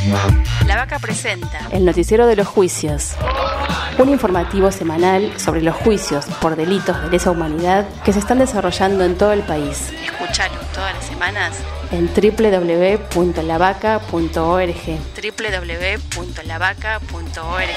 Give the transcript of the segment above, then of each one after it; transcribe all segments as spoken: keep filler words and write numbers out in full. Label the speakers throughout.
Speaker 1: La Vaca presenta
Speaker 2: el noticiero de los juicios, un informativo semanal sobre los juicios por delitos de lesa humanidad que se están desarrollando en todo el país.
Speaker 1: Escúchalo todas las semanas
Speaker 2: en doble u doble u doble u punto la vaca punto org.
Speaker 1: doble u doble u doble u punto la vaca punto org.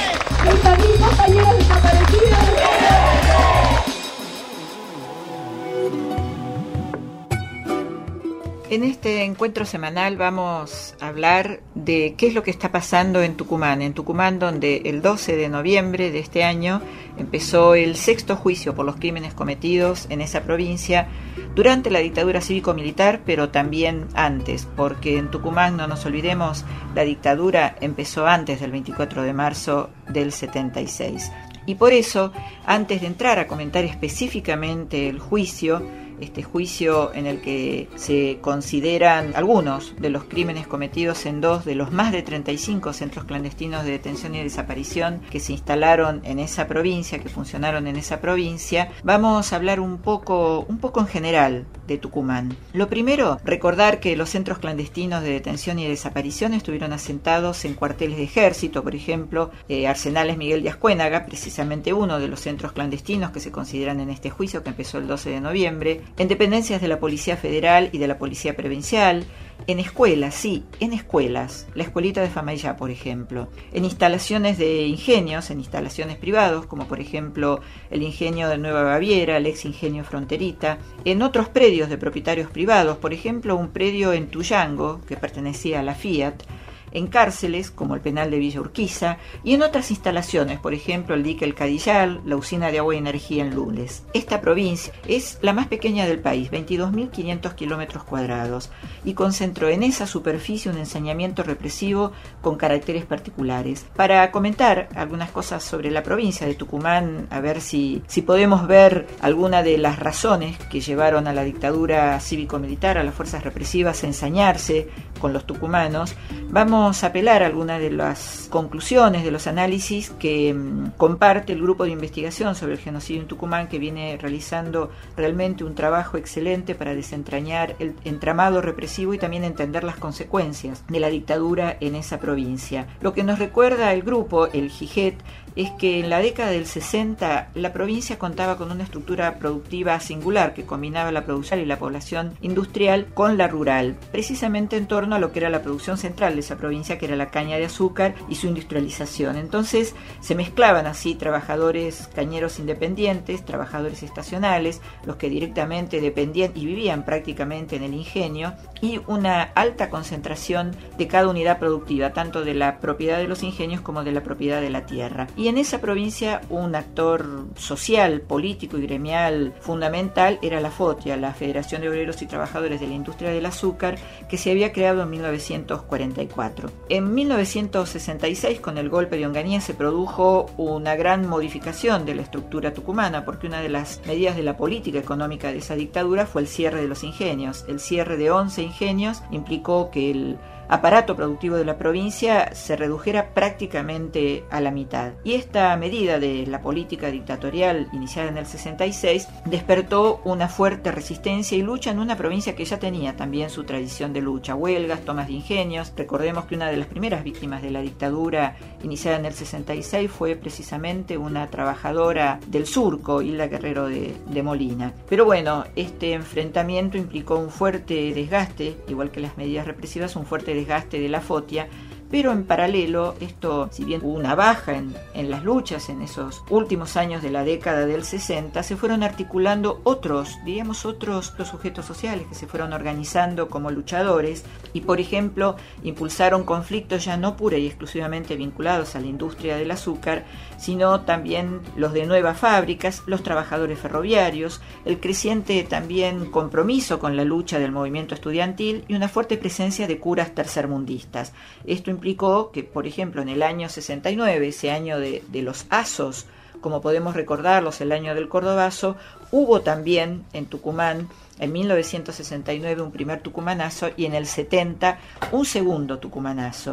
Speaker 3: En este encuentro semanal vamos a hablar de qué es lo que está pasando en Tucumán. En Tucumán, donde el doce de noviembre de este año empezó el sexto juicio por los crímenes cometidos en esa provincia durante la dictadura cívico-militar, pero también antes, porque en Tucumán, no nos olvidemos, la dictadura empezó antes del veinticuatro de marzo del setenta y seis. Y por eso, antes de entrar a comentar específicamente el juicio, este juicio en el que se consideran algunos de los crímenes cometidos en dos de los más de treinta y cinco centros clandestinos de detención y desaparición que se instalaron en esa provincia, que funcionaron en esa provincia, vamos a hablar un poco, un poco en general de Tucumán. Lo primero, recordar que los centros clandestinos de detención y desaparición estuvieron asentados en cuarteles de ejército, por ejemplo, eh, Arsenales Miguel de Ascuénaga, precisamente uno de los centros clandestinos que se consideran en este juicio que empezó el doce de noviembre, en dependencias de la Policía Federal y de la Policía Provincial, en escuelas, sí, en escuelas, la escuelita de Famaillá, por ejemplo, en instalaciones de ingenios, en instalaciones privados, como por ejemplo el ingenio de Nueva Baviera, el ex ingenio Fronterita, en otros predios de propietarios privados, por ejemplo un predio en Tuyango, que pertenecía a la Fiat, en cárceles, como el penal de Villa Urquiza, y en otras instalaciones, por ejemplo el dique El Cadillal, la usina de agua y energía en Lules. Esta provincia es la más pequeña del país, veintidós mil quinientos kilómetros cuadrados, y concentró en esa superficie un ensañamiento represivo con caracteres particulares. Para comentar algunas cosas sobre la provincia de Tucumán, a ver si, si podemos ver alguna de las razones que llevaron a la dictadura cívico-militar, a las fuerzas represivas, a ensañarse con los tucumanos, vamos a apelar a algunas de las conclusiones de los análisis que mmm, comparte el grupo de investigación sobre el genocidio en Tucumán, que viene realizando realmente un trabajo excelente para desentrañar el entramado represivo y también entender las consecuencias de la dictadura en esa provincia. Lo que nos recuerda el grupo, el GIGET, es que en la década del sesenta la provincia contaba con una estructura productiva singular que combinaba la producción y la población industrial con la rural, precisamente en torno a lo que era la producción central de esa provincia, que era la caña de azúcar y su industrialización. Entonces se mezclaban así trabajadores cañeros independientes, trabajadores estacionales, los que directamente dependían y vivían prácticamente en el ingenio, y una alta concentración de cada unidad productiva, tanto de la propiedad de los ingenios como de la propiedad de la tierra. Y en esa provincia un actor social, político y gremial fundamental era la FOTIA, la Federación de Obreros y Trabajadores de la Industria del Azúcar, que se había creado en mil novecientos cuarenta y cuatro. En mil novecientos sesenta y seis, con el golpe de Onganía, se produjo una gran modificación de la estructura tucumana, porque una de las medidas de la política económica de esa dictadura fue el cierre de los ingenios. El cierre de once ingenios implicó que el aparato productivo de la provincia se redujera prácticamente a la mitad. Y esta medida de la política dictatorial iniciada en el sesenta y seis despertó una fuerte resistencia y lucha en una provincia que ya tenía también su tradición de lucha, huelgas, tomas de ingenios. Recordemos que una de las primeras víctimas de la dictadura iniciada en el sesenta y seis fue precisamente una trabajadora del Surco, Hilda Guerrero de, de Molina. Pero bueno, este enfrentamiento implicó un fuerte desgaste, igual que las medidas represivas, un fuerte desgaste desgaste de la FOTIA, pero en paralelo, esto, si bien hubo una baja en, en las luchas en esos últimos años de la década del sesenta, se fueron articulando otros, diríamos otros los sujetos sociales que se fueron organizando como luchadores y, por ejemplo, impulsaron conflictos ya no pura y exclusivamente vinculados a la industria del azúcar, sino también los de nuevas fábricas, los trabajadores ferroviarios, el creciente también compromiso con la lucha del movimiento estudiantil y una fuerte presencia de curas tercermundistas. Esto implicó que, por ejemplo, en el año sesenta y nueve, ese año de, de los asos, como podemos recordarlos, el año del Cordobazo, hubo también en Tucumán, en mil novecientos sesenta y nueve, un primer tucumanazo y en el setenta un segundo tucumanazo.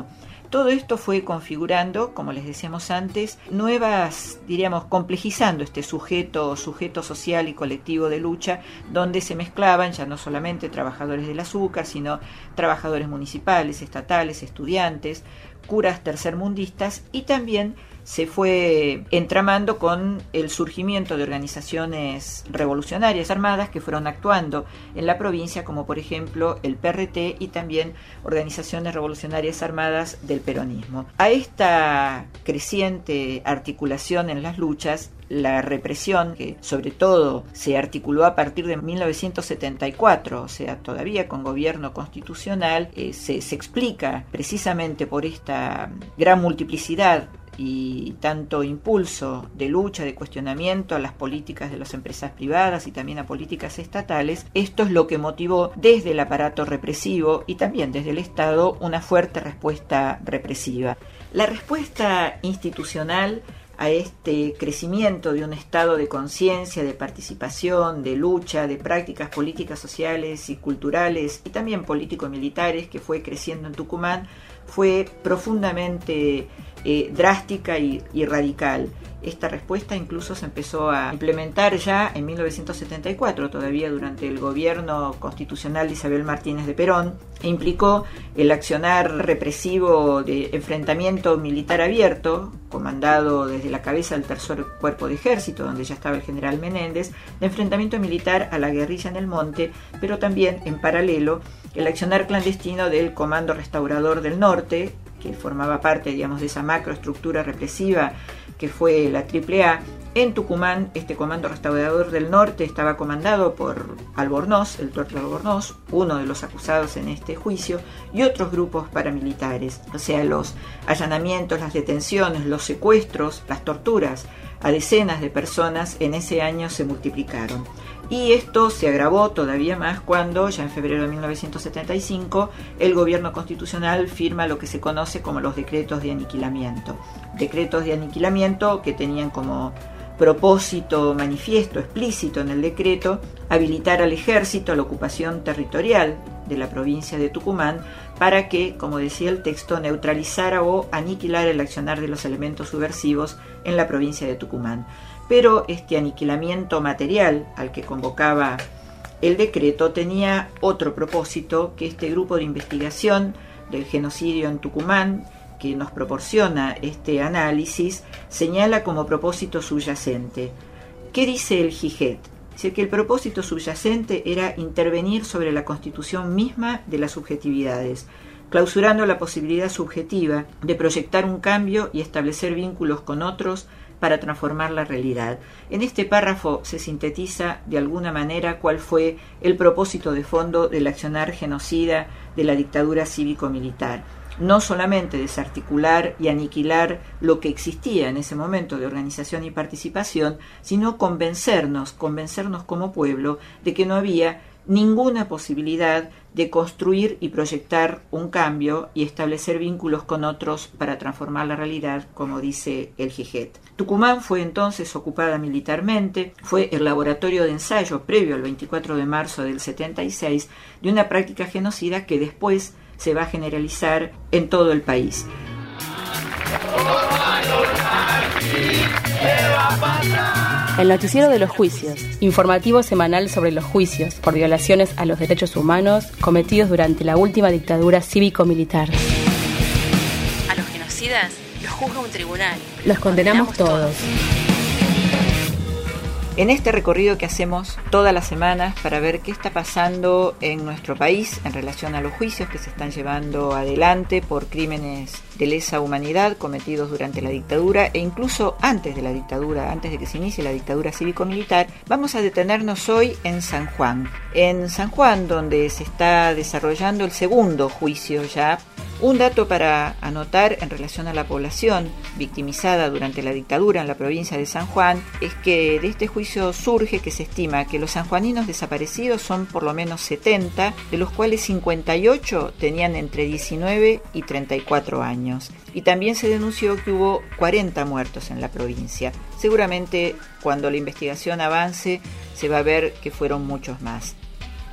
Speaker 3: Todo esto fue configurando, como les decíamos antes, nuevas, diríamos, complejizando este sujeto, sujeto social y colectivo de lucha, donde se mezclaban ya no solamente trabajadores del azúcar, sino trabajadores municipales, estatales, estudiantes, curas tercermundistas, y también se fue entramando con el surgimiento de organizaciones revolucionarias armadas que fueron actuando en la provincia, como por ejemplo el P R T y también organizaciones revolucionarias armadas del peronismo. A esta creciente articulación en las luchas, la represión, que sobre todo se articuló a partir de mil novecientos setenta y cuatro, o sea, todavía con gobierno constitucional, eh, se, se explica precisamente por esta gran multiplicidad y tanto impulso de lucha, de cuestionamiento a las políticas de las empresas privadas y también a políticas estatales. Esto es lo que motivó desde el aparato represivo y también desde el Estado una fuerte respuesta represiva. La respuesta institucional a este crecimiento de un estado de conciencia, de participación, de lucha, de prácticas políticas sociales y culturales y también político-militares que fue creciendo en Tucumán, fue profundamente eh, drástica y, y radical. Esta respuesta incluso se empezó a implementar ya en mil novecientos setenta y cuatro, todavía durante el gobierno constitucional de Isabel Martínez de Perón, e implicó el accionar represivo de enfrentamiento militar abierto, comandado desde la cabeza del tercer cuerpo de ejército, donde ya estaba el general Menéndez, de enfrentamiento militar a la guerrilla en el monte, pero también en paralelo el accionar clandestino del Comando Restaurador del Norte, que formaba parte, digamos, de esa macroestructura represiva que fue la triple A. En Tucumán, este Comando Restaurador del Norte estaba comandado por Albornoz, el tuerto Albornoz, uno de los acusados en este juicio, y otros grupos paramilitares. O sea, los allanamientos, las detenciones, los secuestros, las torturas a decenas de personas en ese año se multiplicaron. Y esto se agravó todavía más cuando, ya en febrero de mil novecientos setenta y cinco, el gobierno constitucional firma lo que se conoce como los decretos de aniquilamiento. Decretos de aniquilamiento que tenían como propósito manifiesto, explícito en el decreto, habilitar al ejército a la ocupación territorial de la provincia de Tucumán para que, como decía el texto, neutralizara o aniquilara el accionar de los elementos subversivos en la provincia de Tucumán. Pero este aniquilamiento material al que convocaba el decreto tenía otro propósito, que este grupo de investigación del genocidio en Tucumán, que nos proporciona este análisis, señala como propósito subyacente. ¿Qué dice el Giget? Dice que el propósito subyacente era intervenir sobre la constitución misma de las subjetividades, clausurando la posibilidad subjetiva de proyectar un cambio y establecer vínculos con otros para transformar la realidad. En este párrafo se sintetiza de alguna manera cuál fue el propósito de fondo del accionar genocida de la dictadura cívico-militar. No solamente desarticular y aniquilar lo que existía en ese momento de organización y participación, sino convencernos, convencernos como pueblo de que no había ninguna posibilidad de construir y proyectar un cambio y establecer vínculos con otros para transformar la realidad, como dice el Giget. Tucumán fue entonces ocupada militarmente, fue el laboratorio de ensayo previo al veinticuatro de marzo del setenta y seis de una práctica genocida que después se va a generalizar en todo el país.
Speaker 2: El noticiero de los juicios, informativo semanal sobre los juicios por violaciones a los derechos humanos cometidos durante la última dictadura cívico-militar.
Speaker 1: A los genocidas los juzga un tribunal.
Speaker 2: Los condenamos todos.
Speaker 3: En este recorrido que hacemos todas las semanas para ver qué está pasando en nuestro país en relación a los juicios que se están llevando adelante por crímenes de lesa humanidad cometidos durante la dictadura e incluso antes de la dictadura, antes de que se inicie la dictadura cívico-militar, vamos a detenernos hoy en San Juan. En San Juan, donde se está desarrollando el segundo juicio ya. Un dato para anotar en relación a la población victimizada durante la dictadura en la provincia de San Juan es que de este juicio surge que se estima que los sanjuaninos desaparecidos son por lo menos setenta, de los cuales cincuenta y ocho tenían entre diecinueve y treinta y cuatro años. Y también se denunció que hubo cuarenta muertos en la provincia. Seguramente cuando la investigación avance se va a ver que fueron muchos más.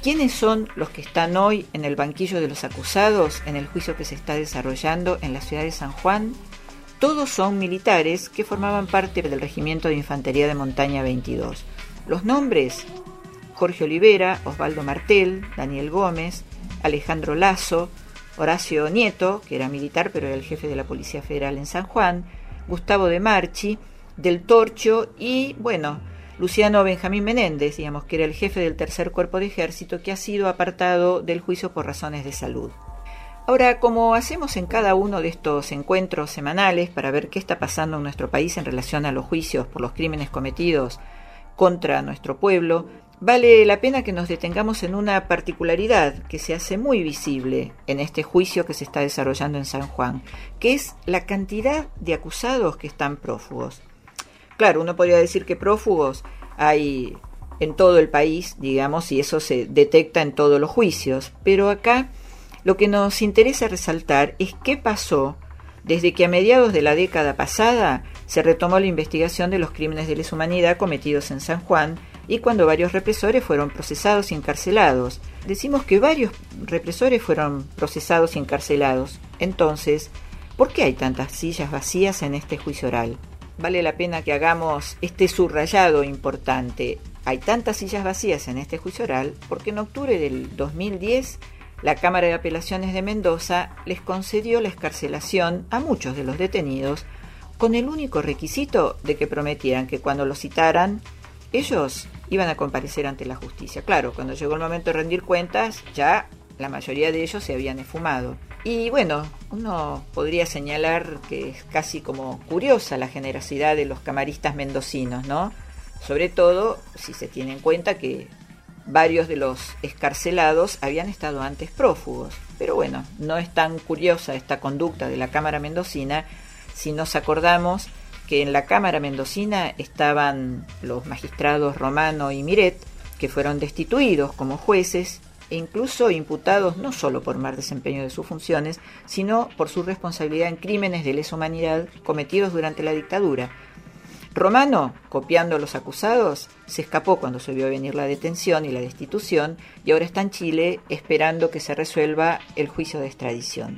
Speaker 3: ¿Quiénes son los que están hoy en el banquillo de los acusados en el juicio que se está desarrollando en la ciudad de San Juan? Todos son militares que formaban parte del Regimiento de Infantería de Montaña veintidós. Los nombres: Jorge Olivera, Osvaldo Martel, Daniel Gómez, Alejandro Lazo, Horacio Nieto, que era militar pero era el jefe de la Policía Federal en San Juan, Gustavo de Marchi, Del Torcho y, bueno, Luciano Benjamín Menéndez, digamos, que era el jefe del tercer cuerpo de ejército, que ha sido apartado del juicio por razones de salud. Ahora, como hacemos en cada uno de estos encuentros semanales para ver qué está pasando en nuestro país en relación a los juicios por los crímenes cometidos contra nuestro pueblo, vale la pena que nos detengamos en una particularidad que se hace muy visible en este juicio que se está desarrollando en San Juan, que es la cantidad de acusados que están prófugos. Claro, uno podría decir que prófugos hay en todo el país, digamos, y eso se detecta en todos los juicios, pero acá lo que nos interesa resaltar es qué pasó desde que a mediados de la década pasada se retomó la investigación de los crímenes de lesa humanidad cometidos en San Juan y cuando varios represores fueron procesados y encarcelados. Decimos que varios represores fueron procesados y encarcelados. Entonces, ¿por qué hay tantas sillas vacías en este juicio oral? Vale la pena que hagamos este subrayado importante. Hay tantas sillas vacías en este juicio oral porque en octubre del dos mil diez la Cámara de Apelaciones de Mendoza les concedió la excarcelación a muchos de los detenidos con el único requisito de que prometieran que cuando los citaran ellos iban a comparecer ante la justicia. Claro, cuando llegó el momento de rendir cuentas ya la mayoría de ellos se habían esfumado. Y bueno, uno podría señalar que es casi como curiosa la generosidad de los camaristas mendocinos, ¿no? Sobre todo si se tiene en cuenta que varios de los excarcelados habían estado antes prófugos. Pero bueno, no es tan curiosa esta conducta de la Cámara Mendocina si nos acordamos que en la Cámara Mendocina estaban los magistrados Romano y Miret, que fueron destituidos como jueces e incluso imputados no solo por mal desempeño de sus funciones, sino por su responsabilidad en crímenes de lesa humanidad cometidos durante la dictadura. Romano, copiando a los acusados, se escapó cuando se vio venir la detención y la destitución y ahora está en Chile esperando que se resuelva el juicio de extradición.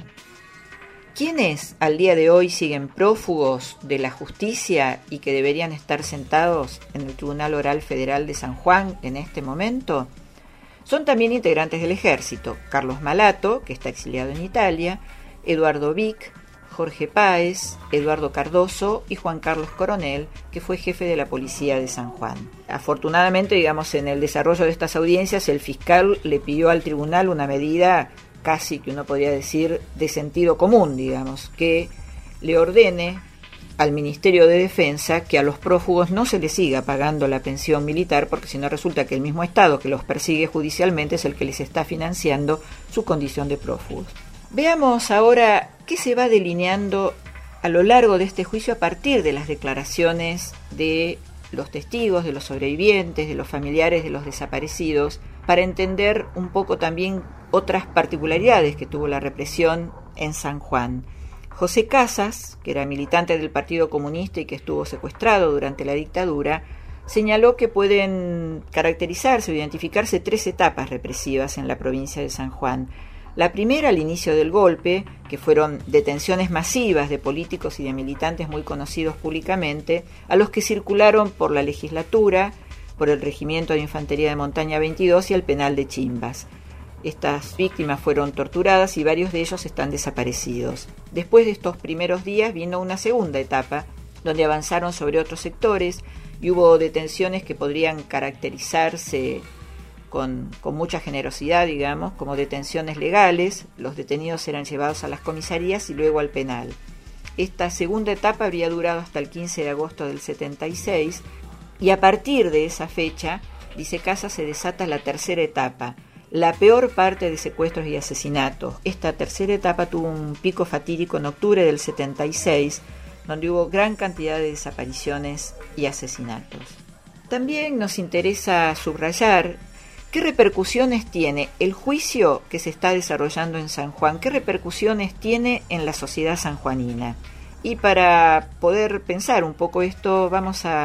Speaker 3: ¿Quiénes al día de hoy siguen prófugos de la justicia y que deberían estar sentados en el Tribunal Oral Federal de San Juan en este momento? Son también integrantes del ejército: Carlos Malato, que está exiliado en Italia, Eduardo Vic, Jorge Páez, Eduardo Cardoso y Juan Carlos Coronel, que fue jefe de la policía de San Juan. Afortunadamente, digamos, en el desarrollo de estas audiencias, el fiscal le pidió al tribunal una medida casi que uno podría decir de sentido común, digamos, que le ordene al Ministerio de Defensa que a los prófugos no se les siga pagando la pensión militar, porque si no resulta que el mismo Estado que los persigue judicialmente es el que les está financiando su condición de prófugos. Veamos ahora qué se va delineando a lo largo de este juicio a partir de las declaraciones de los testigos, de los sobrevivientes, de los familiares de los desaparecidos, para entender un poco también otras particularidades que tuvo la represión en San Juan. José Casas, que era militante del Partido Comunista y que estuvo secuestrado durante la dictadura, señaló que pueden caracterizarse o identificarse tres etapas represivas en la provincia de San Juan. La primera, al inicio del golpe, que fueron detenciones masivas de políticos y de militantes muy conocidos públicamente, a los que circularon por la legislatura, por el Regimiento de Infantería de Montaña veintidós y el penal de Chimbas. Estas víctimas fueron torturadas y varios de ellos están desaparecidos. Después de estos primeros días vino una segunda etapa, donde avanzaron sobre otros sectores y hubo detenciones que podrían caracterizarse con, con mucha generosidad, digamos, como detenciones legales. Los detenidos eran llevados a las comisarías y luego al penal. Esta segunda etapa habría durado hasta el quince de agosto del setenta y seis y a partir de esa fecha, dice Casas, se desata la tercera etapa, la peor parte de secuestros y asesinatos. Esta tercera etapa tuvo un pico fatídico en octubre del setenta y seis, donde hubo gran cantidad de desapariciones y asesinatos. También nos interesa subrayar qué repercusiones tiene el juicio que se está desarrollando en San Juan, qué repercusiones tiene en la sociedad sanjuanina. Y para poder pensar un poco esto, vamos a,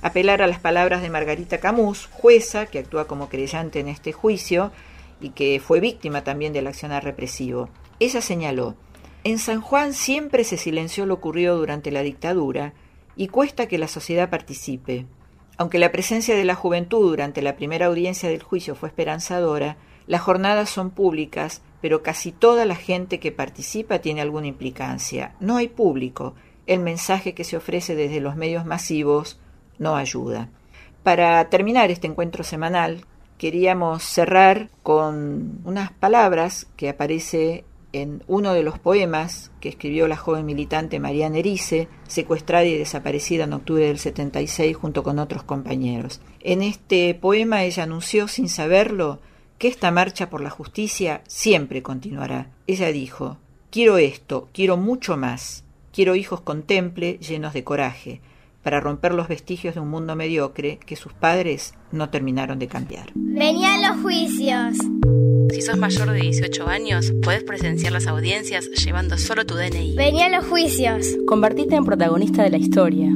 Speaker 3: apelar a las palabras de Margarita Camus, jueza que actúa como querellante en este juicio y que fue víctima también del accionar represivo. Ella señaló: en San Juan siempre se silenció lo ocurrido durante la dictadura y cuesta que la sociedad participe. Aunque la presencia de la juventud durante la primera audiencia del juicio fue esperanzadora, las jornadas son públicas, pero casi toda la gente que participa tiene alguna implicancia. No hay público. El mensaje que se ofrece desde los medios masivos no ayuda. Para terminar este encuentro semanal, queríamos cerrar con unas palabras que aparece en uno de los poemas que escribió la joven militante Mariana Erice, secuestrada y desaparecida en octubre del setenta y seis junto con otros compañeros. En este poema ella anunció, sin saberlo, que esta marcha por la justicia siempre continuará. Ella dijo: quiero esto, quiero mucho más, quiero hijos con temple llenos de coraje, para romper los vestigios de un mundo mediocre que sus padres no terminaron de cambiar.
Speaker 4: Vení a los juicios.
Speaker 1: Si sos mayor de dieciocho años, podés presenciar las audiencias llevando solo tu D N I.
Speaker 4: Vení a los juicios.
Speaker 2: Convertite en protagonista de la historia.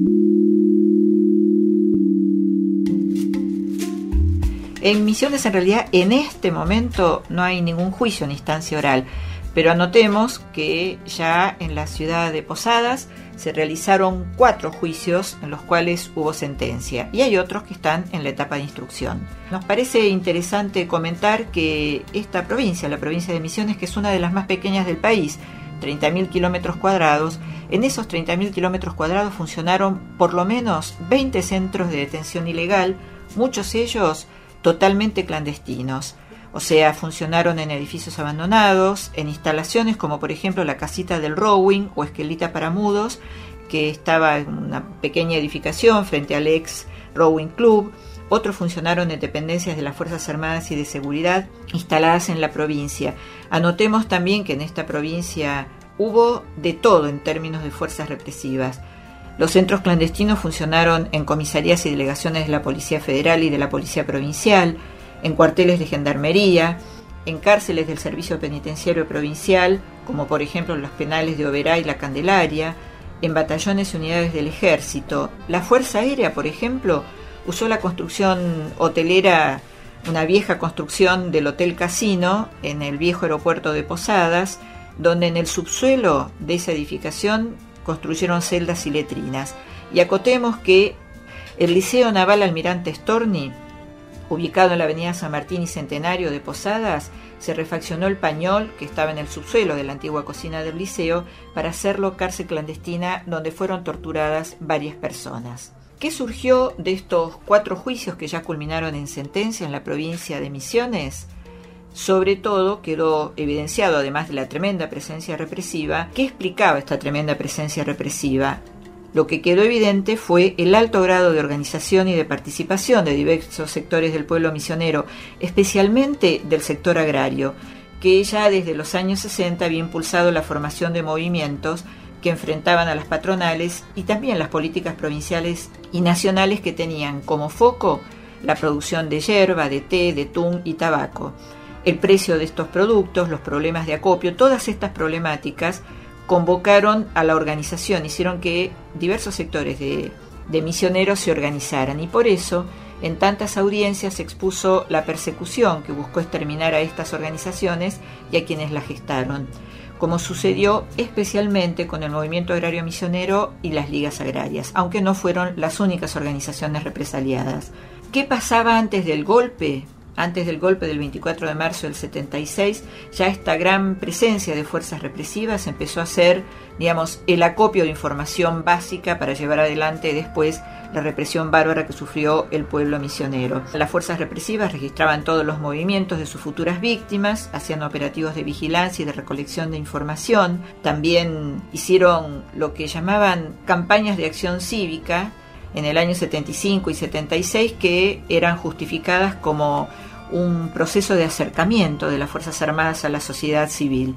Speaker 3: En Misiones, en realidad, en este momento no hay ningún juicio en instancia oral, pero anotemos que ya en la ciudad de Posadas se realizaron cuatro juicios en los cuales hubo sentencia y hay otros que están en la etapa de instrucción. Nos parece interesante comentar que esta provincia, la provincia de Misiones, que es una de las más pequeñas del país, treinta mil kilómetros cuadrados, en esos treinta mil kilómetros cuadrados funcionaron por lo menos veinte centros de detención ilegal, muchos de ellos totalmente clandestinos. O sea, funcionaron en edificios abandonados, en instalaciones como por ejemplo la casita del Rowing o Esquelita para Mudos, que estaba en una pequeña edificación frente al ex Rowing Club. Otros funcionaron en dependencias de las Fuerzas Armadas y de Seguridad instaladas en la provincia. Anotemos también que en esta provincia hubo de todo en términos de fuerzas represivas. Los centros clandestinos funcionaron en comisarías y delegaciones de la Policía Federal y de la Policía Provincial, en cuarteles de gendarmería, en cárceles del Servicio Penitenciario Provincial, como por ejemplo los penales de Oberá y La Candelaria, en batallones y unidades del Ejército. La Fuerza Aérea, por ejemplo, usó la construcción hotelera, una vieja construcción del Hotel Casino, en el viejo aeropuerto de Posadas, donde en el subsuelo de esa edificación construyeron celdas y letrinas. Y acotemos que el Liceo Naval Almirante Storni, ubicado en la avenida San Martín y Centenario de Posadas, se refaccionó el pañol que estaba en el subsuelo de la antigua cocina del liceo para hacerlo cárcel clandestina donde fueron torturadas varias personas. ¿Qué surgió de estos cuatro juicios que ya culminaron en sentencia en la provincia de Misiones? Sobre todo quedó evidenciado, además de la tremenda presencia represiva, ¿qué explicaba esta tremenda presencia represiva? Lo que quedó evidente fue el alto grado de organización y de participación de diversos sectores del pueblo misionero, especialmente del sector agrario, que ya desde los años sesenta había impulsado la formación de movimientos que enfrentaban a las patronales y también las políticas provinciales y nacionales que tenían como foco la producción de yerba, de té, de tung y tabaco. El precio de estos productos, los problemas de acopio, todas estas problemáticas convocaron a la organización, hicieron que diversos sectores de, de misioneros se organizaran y por eso en tantas audiencias se expuso la persecución que buscó exterminar a estas organizaciones y a quienes la gestaron, como sucedió especialmente con el movimiento agrario misionero y las ligas agrarias, aunque no fueron las únicas organizaciones represaliadas. ¿Qué pasaba antes del golpe? Antes del golpe del veinticuatro de marzo del setenta y seis, ya esta gran presencia de fuerzas represivas empezó a ser, digamos, el acopio de información básica para llevar adelante después la represión bárbara que sufrió el pueblo misionero. Las fuerzas represivas registraban todos los movimientos de sus futuras víctimas, hacían operativos de vigilancia y de recolección de información, también hicieron lo que llamaban campañas de acción cívica en el año setenta y cinco y setenta y seis, que eran justificadas como un proceso de acercamiento de las Fuerzas Armadas a la sociedad civil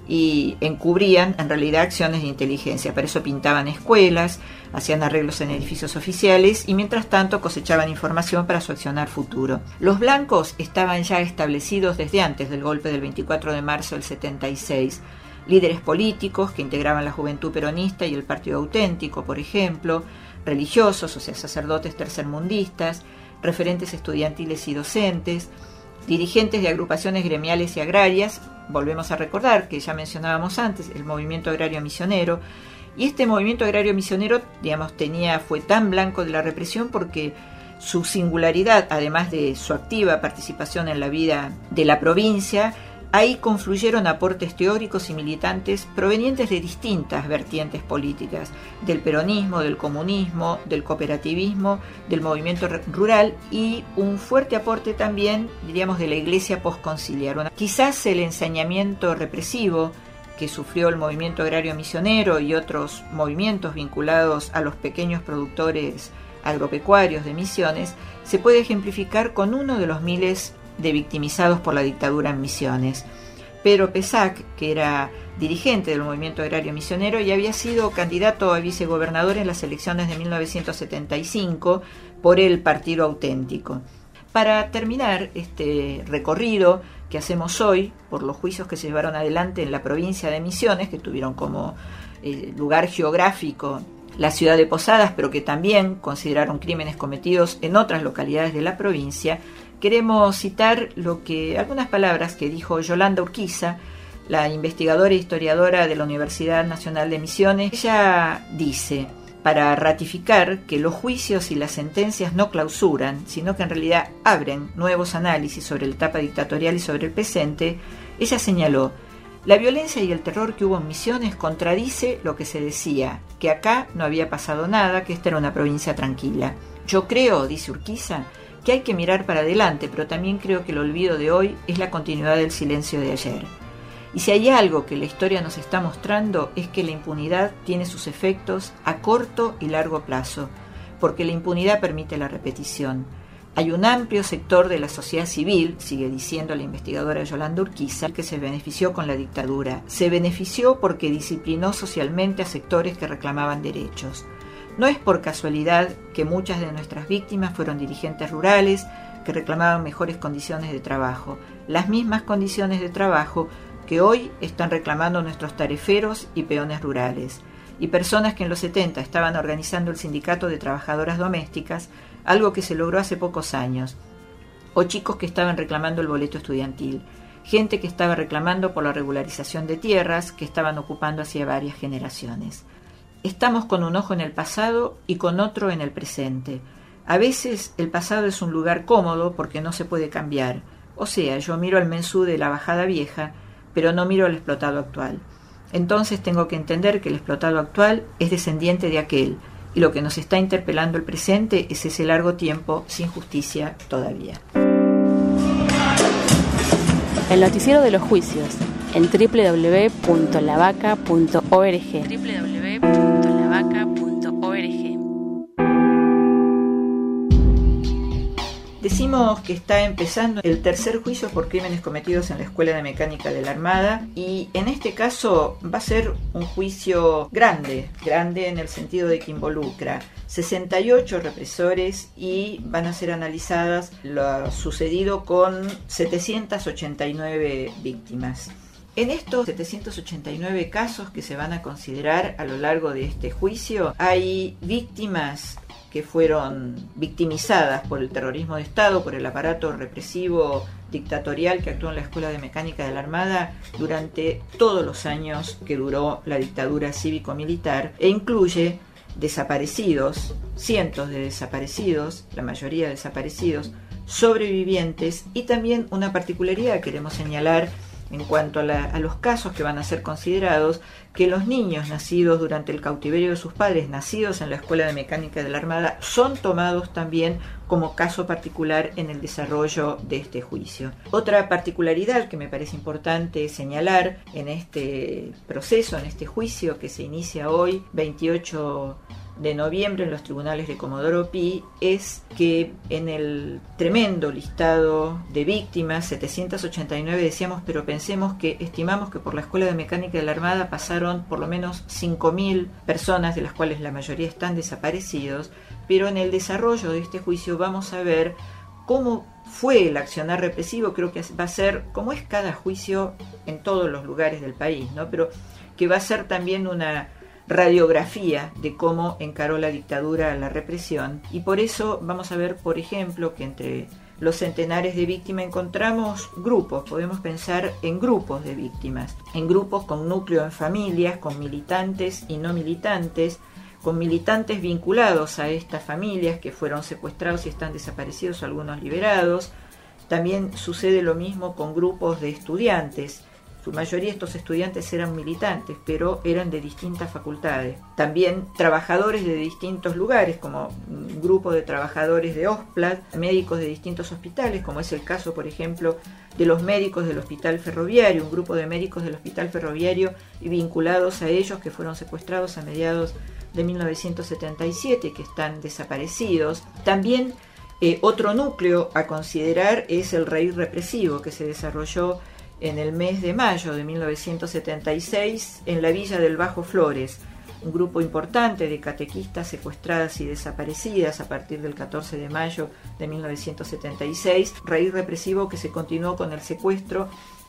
Speaker 3: y encubrían en realidad acciones de inteligencia. Para eso pintaban escuelas, hacían arreglos en edificios oficiales y mientras tanto cosechaban información para su accionar futuro. Los blancos estaban ya establecidos desde antes del golpe del veinticuatro de marzo del setenta y seis. líderes políticos que integraban la Juventud Peronista y el Partido Auténtico, por ejemplo, religiosos, o sea, sacerdotes tercermundistas, referentes estudiantiles y docentes, dirigentes de agrupaciones gremiales y agrarias. Volvemos a recordar que ya mencionábamos antes el movimiento agrario misionero, y este movimiento agrario misionero, digamos, tenía, fue tan blanco de la represión porque su singularidad, además de su activa participación en la vida de la provincia, ahí confluyeron aportes teóricos y militantes provenientes de distintas vertientes políticas, del peronismo, del comunismo, del cooperativismo, del movimiento rural, y un fuerte aporte también, diríamos, de la iglesia posconciliar. Quizás el ensañamiento represivo que sufrió el movimiento agrario misionero y otros movimientos vinculados a los pequeños productores agropecuarios de Misiones se puede ejemplificar con uno de los miles de victimizados por la dictadura en Misiones. Pedro Pesac, que era dirigente del movimiento agrario misionero y había sido candidato a vicegobernador en las elecciones de mil novecientos setenta y cinco por el Partido Auténtico. Para terminar este recorrido que hacemos hoy por los juicios que se llevaron adelante en la provincia de Misiones, que tuvieron como eh, lugar geográfico la ciudad de Posadas, pero que también consideraron crímenes cometidos en otras localidades de la provincia, queremos citar lo que algunas palabras que dijo Yolanda Urquiza, la investigadora e historiadora de la Universidad Nacional de Misiones. Ella dice: para ratificar que los juicios y las sentencias no clausuran, sino que en realidad abren nuevos análisis sobre la etapa dictatorial y sobre el presente, ella señaló: la violencia y el terror que hubo en Misiones contradice lo que se decía, que acá no había pasado nada, que esta era una provincia tranquila. Yo creo, dice Urquiza, que hay que mirar para adelante, pero también creo que el olvido de hoy es la continuidad del silencio de ayer. Y si hay algo que la historia nos está mostrando es que la impunidad tiene sus efectos a corto y largo plazo, porque la impunidad permite la repetición. Hay un amplio sector de la sociedad civil, sigue diciendo la investigadora Yolanda Urquiza, que se benefició con la dictadura. Se benefició porque disciplinó socialmente a sectores que reclamaban derechos. No es por casualidad que muchas de nuestras víctimas fueron dirigentes rurales que reclamaban mejores condiciones de trabajo, las mismas condiciones de trabajo que hoy están reclamando nuestros tareferos y peones rurales, y personas que en los setenta estaban organizando el sindicato de trabajadoras domésticas, algo que se logró hace pocos años, o chicos que estaban reclamando el boleto estudiantil, gente que estaba reclamando por la regularización de tierras que estaban ocupando hacía varias generaciones. Estamos con un ojo en el pasado y con otro en el presente. A veces el pasado es un lugar cómodo porque no se puede cambiar, o sea, yo miro al mensú de la Bajada Vieja, pero no miro al explotado actual. Entonces tengo que entender que el explotado actual es descendiente de aquel, y lo que nos está interpelando el presente es ese largo tiempo sin justicia todavía.
Speaker 2: El noticiero de los juicios en doble u doble u doble u punto la vaca punto org.
Speaker 1: doble u doble u doble u punto la vaca punto org.
Speaker 3: Decimos que está empezando el tercer juicio por crímenes cometidos en la Escuela de Mecánica de la Armada, y en este caso va a ser un juicio grande, grande en el sentido de que involucra sesenta y ocho represores y van a ser analizadas lo sucedido con setecientas ochenta y nueve víctimas. En estos setecientos ochenta y nueve casos que se van a considerar a lo largo de este juicio, hay víctimas que fueron victimizadas por el terrorismo de Estado, por el aparato represivo dictatorial que actuó en la Escuela de Mecánica de la Armada durante todos los años que duró la dictadura cívico-militar, e incluye desaparecidos, cientos de desaparecidos, la mayoría desaparecidos, sobrevivientes, y también una particularidad que queremos señalar en cuanto a, la, a los casos que van a ser considerados, que los niños nacidos durante el cautiverio de sus padres, nacidos en la Escuela de Mecánica de la Armada, son tomados también como caso particular en el desarrollo de este juicio. Otra particularidad que me parece importante señalar en este proceso, en este juicio que se inicia hoy, veintiocho de noviembre, en los tribunales de Comodoro Pi, es que en el tremendo listado de víctimas, setecientas ochenta y nueve decíamos, pero pensemos que estimamos que por la Escuela de Mecánica de la Armada pasaron por lo menos cinco mil personas, de las cuales la mayoría están desaparecidos, pero en el desarrollo de este juicio vamos a ver cómo fue el accionar represivo, creo que va a ser, como es cada juicio en todos los lugares del país, ¿no? Pero que va a ser también una radiografía de cómo encaró la dictadura la represión. Y por eso vamos a ver, por ejemplo, que entre los centenares de víctimas encontramos grupos, podemos pensar en grupos de víctimas, en grupos con núcleo en familias, con militantes y no militantes, con militantes vinculados a estas familias que fueron secuestrados y están desaparecidos, algunos liberados. También sucede lo mismo con grupos de estudiantes. Su mayoría de estos estudiantes eran militantes, pero eran de distintas facultades. También trabajadores de distintos lugares, como un grupo de trabajadores de OSPLAD, médicos de distintos hospitales, como es el caso, por ejemplo, de los médicos del Hospital Ferroviario, un grupo de médicos del Hospital Ferroviario y vinculados a ellos que fueron secuestrados a mediados de mil novecientos setenta y siete, que están desaparecidos. También eh, otro núcleo a considerar es el raíz represivo, que se desarrolló en el mes de mayo de mil novecientos setenta y seis en la villa del Bajo Flores, un grupo importante de catequistas secuestradas y desaparecidas a partir del catorce de mayo de mil novecientos setenta y seis, raíz represivo que se continuó con el secuestro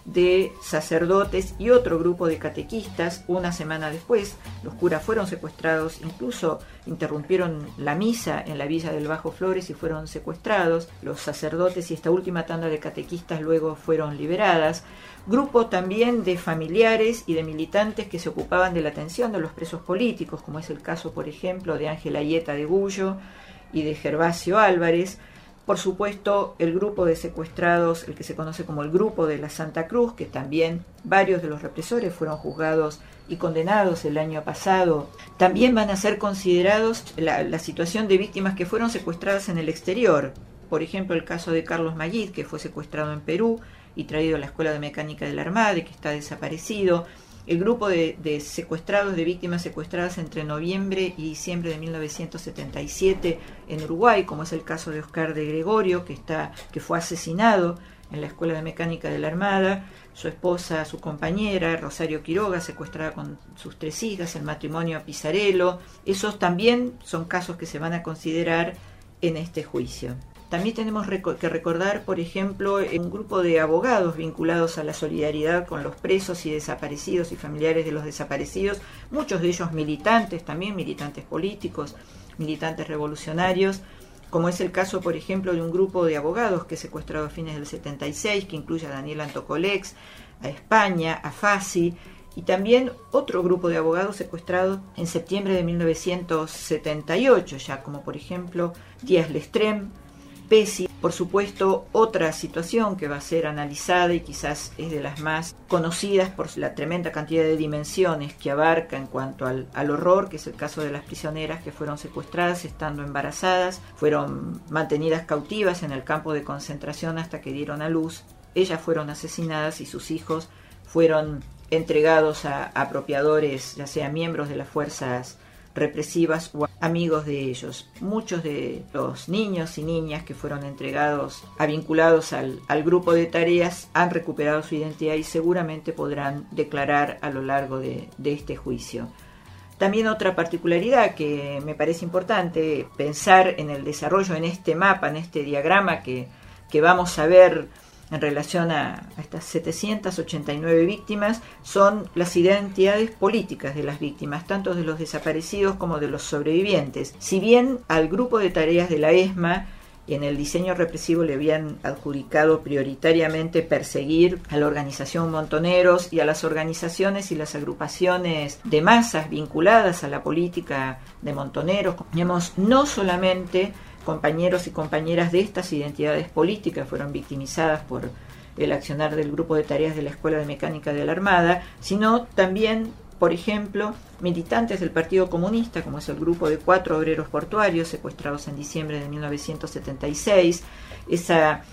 Speaker 3: de sacerdotes y otro grupo de catequistas. Una semana después, los curas fueron secuestrados, incluso interrumpieron la misa en la villa del Bajo Flores y fueron secuestrados. Los sacerdotes y esta última tanda de catequistas luego fueron liberadas. Grupo también de familiares y de militantes que se ocupaban de la atención de los presos políticos, como es el caso, por ejemplo, de Ángela Hieta de Gullo y de Gervasio Álvarez. Por supuesto, el grupo de secuestrados, el que se conoce como el Grupo de la Santa Cruz, que también varios de los represores fueron juzgados y condenados el año pasado. También van a ser considerados la, la situación de víctimas que fueron secuestradas en el exterior. Por ejemplo, el caso de Carlos Mayid, que fue secuestrado en Perú y traído a la Escuela de Mecánica de la Armada y que está desaparecido. El grupo de, de secuestrados, de víctimas secuestradas entre noviembre y diciembre de mil novecientos setenta y siete en Uruguay, como es el caso de Oscar de Gregorio, que, está, que fue asesinado en la Escuela de Mecánica de la Armada, su esposa, su compañera, Rosario Quiroga, secuestrada con sus tres hijas, el matrimonio Pizarello. Esos también son casos que se van a considerar en este juicio. También tenemos que recordar, por ejemplo, un grupo de abogados vinculados a la solidaridad con los presos y desaparecidos y familiares de los desaparecidos, muchos de ellos militantes, también militantes políticos, militantes revolucionarios, como es el caso, por ejemplo, de un grupo de abogados que secuestrado a fines del setenta y seis, que incluye a Daniel Antocolex, a España, a Fassi, y también otro grupo de abogados secuestrados en septiembre de mil novecientos setenta y ocho, ya como por ejemplo Díaz Lestrem, Pesci. Por supuesto, otra situación que va a ser analizada y quizás es de las más conocidas por la tremenda cantidad de dimensiones que abarca en cuanto al, al horror, que es el caso de las prisioneras que fueron secuestradas estando embarazadas, fueron mantenidas cautivas en el campo de concentración hasta que dieron a luz. Ellas fueron asesinadas y sus hijos fueron entregados a apropiadores, ya sea miembros de las fuerzas represivas o amigos de ellos. Muchos de los niños y niñas que fueron entregados a vinculados al, al grupo de tareas han recuperado su identidad y seguramente podrán declarar a lo largo de, de este juicio. También otra particularidad que me parece importante pensar en el desarrollo, en este mapa, en este diagrama que, que vamos a ver en relación a, a estas setecientas ochenta y nueve víctimas, son las identidades políticas de las víctimas, tanto de los desaparecidos como de los sobrevivientes. Si bien al grupo de tareas de la ESMA en el diseño represivo le habían adjudicado prioritariamente perseguir a la organización Montoneros y a las organizaciones y las agrupaciones de masas vinculadas a la política de Montoneros, digamos, no solamente compañeros y compañeras de estas identidades políticas fueron victimizadas por el accionar del grupo de tareas de la Escuela de Mecánica de la Armada, sino también, por ejemplo, militantes del Partido Comunista, como es el grupo de cuatro obreros portuarios secuestrados en diciembre de mil novecientos setenta y seis, esa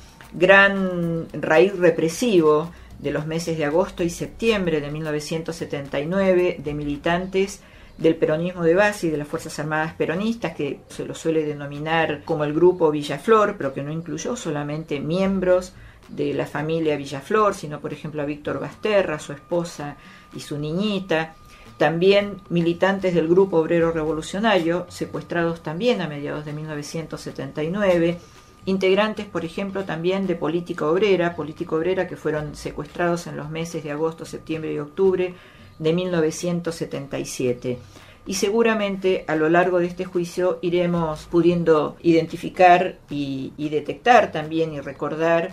Speaker 3: gran raíz represivo de los meses de agosto y septiembre de mil novecientos setenta y nueve de militantes del peronismo de base y de las Fuerzas Armadas peronistas, que se lo suele denominar como el grupo Villaflor, pero que no incluyó solamente miembros de la familia Villaflor, sino por ejemplo a Víctor Basterra, su esposa y su niñita. También militantes del grupo obrero revolucionario, secuestrados también a mediados de mil novecientos setenta y nueve, integrantes, por ejemplo, también de Política Obrera, Política Obrera que fueron secuestrados en los meses de agosto, septiembre y octubre de mil novecientos setenta y siete. Y seguramente a lo largo de este juicio iremos pudiendo identificar y, y detectar también y recordar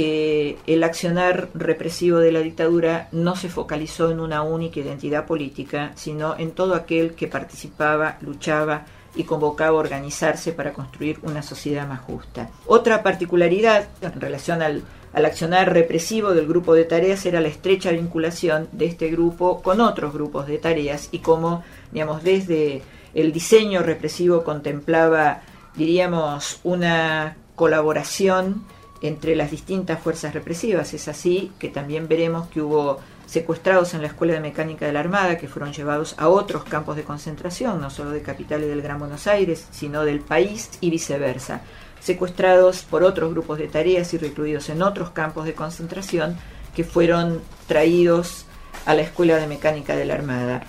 Speaker 3: que el accionar represivo de la dictadura no se focalizó en una única identidad política, sino en todo aquel que participaba, luchaba y convocaba a organizarse para construir una sociedad más justa. Otra particularidad en relación al, al accionar represivo del grupo de tareas era la estrecha vinculación de este grupo con otros grupos de tareas y cómo, digamos, desde el diseño represivo contemplaba, diríamos, una colaboración entre las distintas fuerzas represivas. Es así que también veremos que hubo secuestrados en la Escuela de Mecánica de la Armada que fueron llevados a otros campos de concentración, no solo de Capital y del Gran Buenos Aires, sino del país y viceversa. Secuestrados por otros grupos de tareas y recluidos en otros campos de concentración que fueron traídos a la Escuela de Mecánica de la Armada.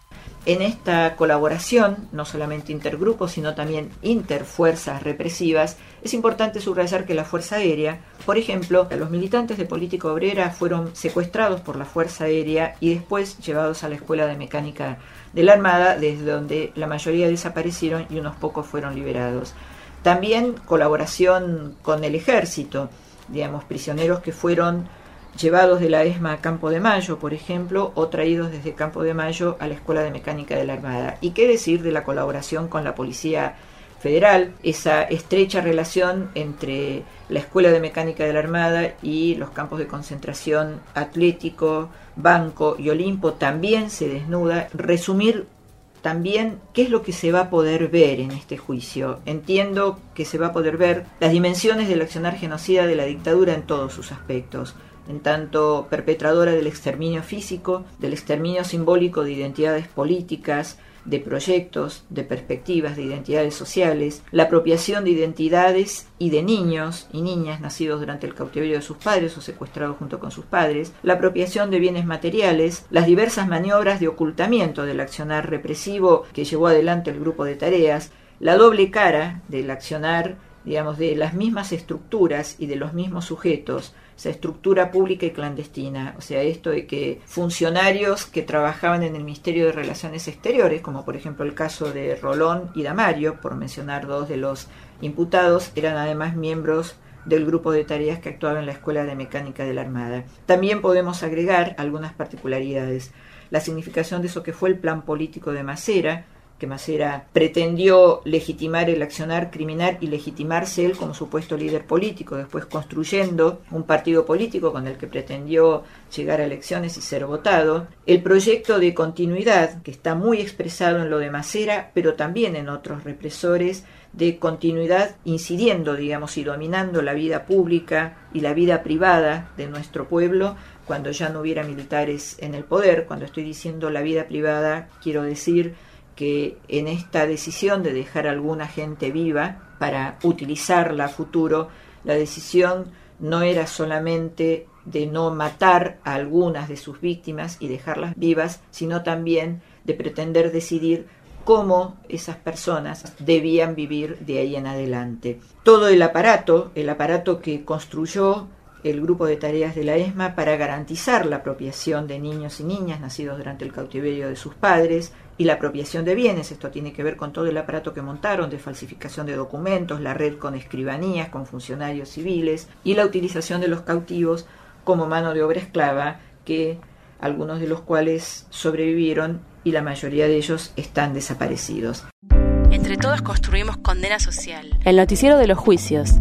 Speaker 3: En esta colaboración, no solamente intergrupos, sino también interfuerzas represivas, es importante subrayar que la Fuerza Aérea, por ejemplo, los militantes de Política Obrera fueron secuestrados por la Fuerza Aérea y después llevados a la Escuela de Mecánica de la Armada, desde donde la mayoría desaparecieron y unos pocos fueron liberados. También colaboración con el Ejército, digamos, prisioneros que fueron llevados de la ESMA a Campo de Mayo, por ejemplo, o traídos desde Campo de Mayo a la Escuela de Mecánica de la Armada. ¿Y qué decir de la colaboración con la Policía Federal? Esa estrecha relación entre la Escuela de Mecánica de la Armada y los campos de concentración Atlético, Banco y Olimpo también se desnuda. Resumir también qué es lo que se va a poder ver en este juicio. Entiendo que se va a poder ver las dimensiones del accionar genocida de la dictadura en todos sus aspectos, en tanto perpetradora del exterminio físico, del exterminio simbólico de identidades políticas, de proyectos, de perspectivas, de identidades sociales, la apropiación de identidades y de niños y niñas nacidos durante el cautiverio de sus padres o secuestrados junto con sus padres, la apropiación de bienes materiales, las diversas maniobras de ocultamiento del accionar represivo que llevó adelante el grupo de tareas, la doble cara del accionar, digamos, de las mismas estructuras y de los mismos sujetos, esa estructura pública y clandestina, o sea, esto de que funcionarios que trabajaban en el Ministerio de Relaciones Exteriores, como por ejemplo el caso de Rolón y Damario, por mencionar dos de los imputados, eran además miembros del grupo de tareas que actuaba en la Escuela de Mecánica de la Armada. También podemos agregar algunas particularidades. La significación de eso que fue el plan político de Macera, que Macera pretendió legitimar el accionar criminal y legitimarse él como supuesto líder político, después construyendo un partido político con el que pretendió llegar a elecciones y ser votado. El proyecto de continuidad, que está muy expresado en lo de Macera, pero también en otros represores, de continuidad incidiendo, digamos, y dominando la vida pública y la vida privada de nuestro pueblo cuando ya no hubiera militares en el poder. Cuando estoy diciendo la vida privada, quiero decir que en esta decisión de dejar a alguna gente viva para utilizarla a futuro, la decisión no era solamente de no matar a algunas de sus víctimas y dejarlas vivas, sino también de pretender decidir cómo esas personas debían vivir de ahí en adelante. Todo el aparato, el aparato que construyó el grupo de tareas de la ESMA para garantizar la apropiación de niños y niñas nacidos durante el cautiverio de sus padres y la apropiación de bienes. Esto tiene que ver con todo el aparato que montaron de falsificación de documentos, la red con escribanías, con funcionarios civiles y la utilización de los cautivos como mano de obra esclava, que algunos de los cuales sobrevivieron y la mayoría de ellos están desaparecidos.
Speaker 1: Entre todos construimos condena social.
Speaker 2: El noticiero de los juicios.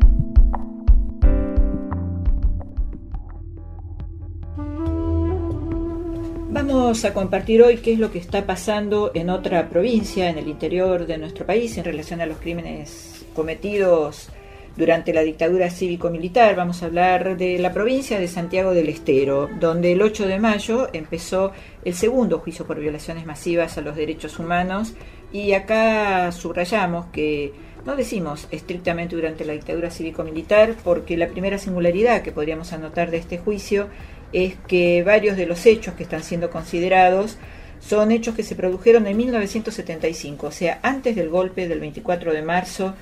Speaker 3: Vamos a compartir hoy qué es lo que está pasando en otra provincia, en el interior de nuestro país, en relación a los crímenes cometidos durante la dictadura cívico-militar. Vamos a hablar de la provincia de Santiago del Estero, donde el ocho de mayo empezó el segundo juicio por violaciones masivas a los derechos humanos, y acá subrayamos que no decimos estrictamente durante la dictadura cívico-militar, porque la primera singularidad que podríamos anotar de este juicio es que varios de los hechos que están siendo considerados son hechos que se produjeron en mil novecientos setenta y cinco, o sea, antes del golpe del veinticuatro de marzo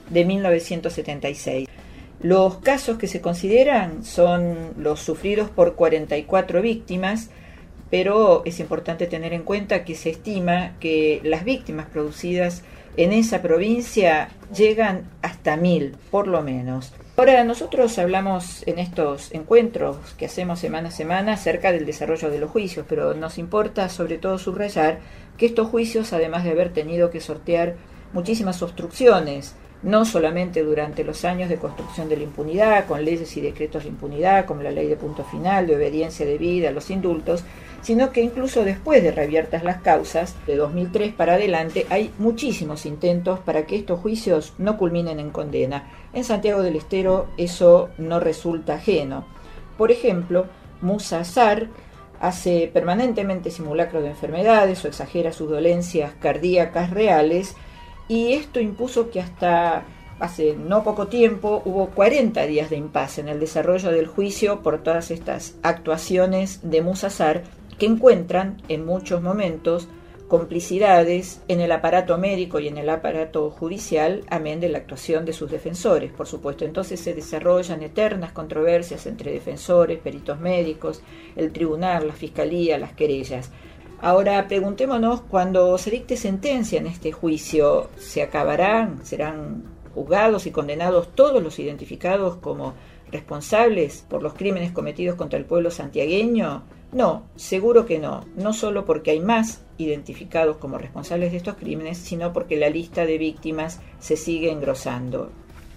Speaker 3: de mil novecientos setenta y seis. Los casos que se consideran son los sufridos por cuarenta y cuatro víctimas, pero es importante tener en cuenta que se estima que las víctimas producidas en esa provincia llegan hasta mil, por lo menos. Ahora, nosotros hablamos en estos encuentros que hacemos semana a semana acerca del desarrollo de los juicios, pero nos importa sobre todo subrayar que estos juicios, además de haber tenido que sortear muchísimas obstrucciones, no solamente durante los años de construcción de la impunidad, con leyes y decretos de impunidad, como la ley de punto final, de obediencia debida, los indultos, sino que incluso después de reabiertas las causas, de dos mil tres para adelante, hay muchísimos intentos para que estos juicios no culminen en condena. En Santiago del Estero eso no resulta ajeno. Por ejemplo, Musa Azar hace permanentemente simulacro de enfermedades o exagera sus dolencias cardíacas reales, y esto impuso que hasta hace no poco tiempo hubo cuarenta días de impasse en el desarrollo del juicio por todas estas actuaciones de Musa Azar, que encuentran en muchos momentos complicidades en el aparato médico y en el aparato judicial, amén de la actuación de sus defensores, por supuesto. Entonces se desarrollan eternas controversias entre defensores, peritos médicos, el tribunal, la fiscalía, las querellas. Ahora preguntémonos, cuando se dicte sentencia en este juicio, ¿se acabarán, serán juzgados y condenados todos los identificados como responsables por los crímenes cometidos contra el pueblo santiagueño? No, seguro que no, no solo porque hay más identificados como responsables de estos crímenes, sino porque la lista de víctimas se sigue engrosando.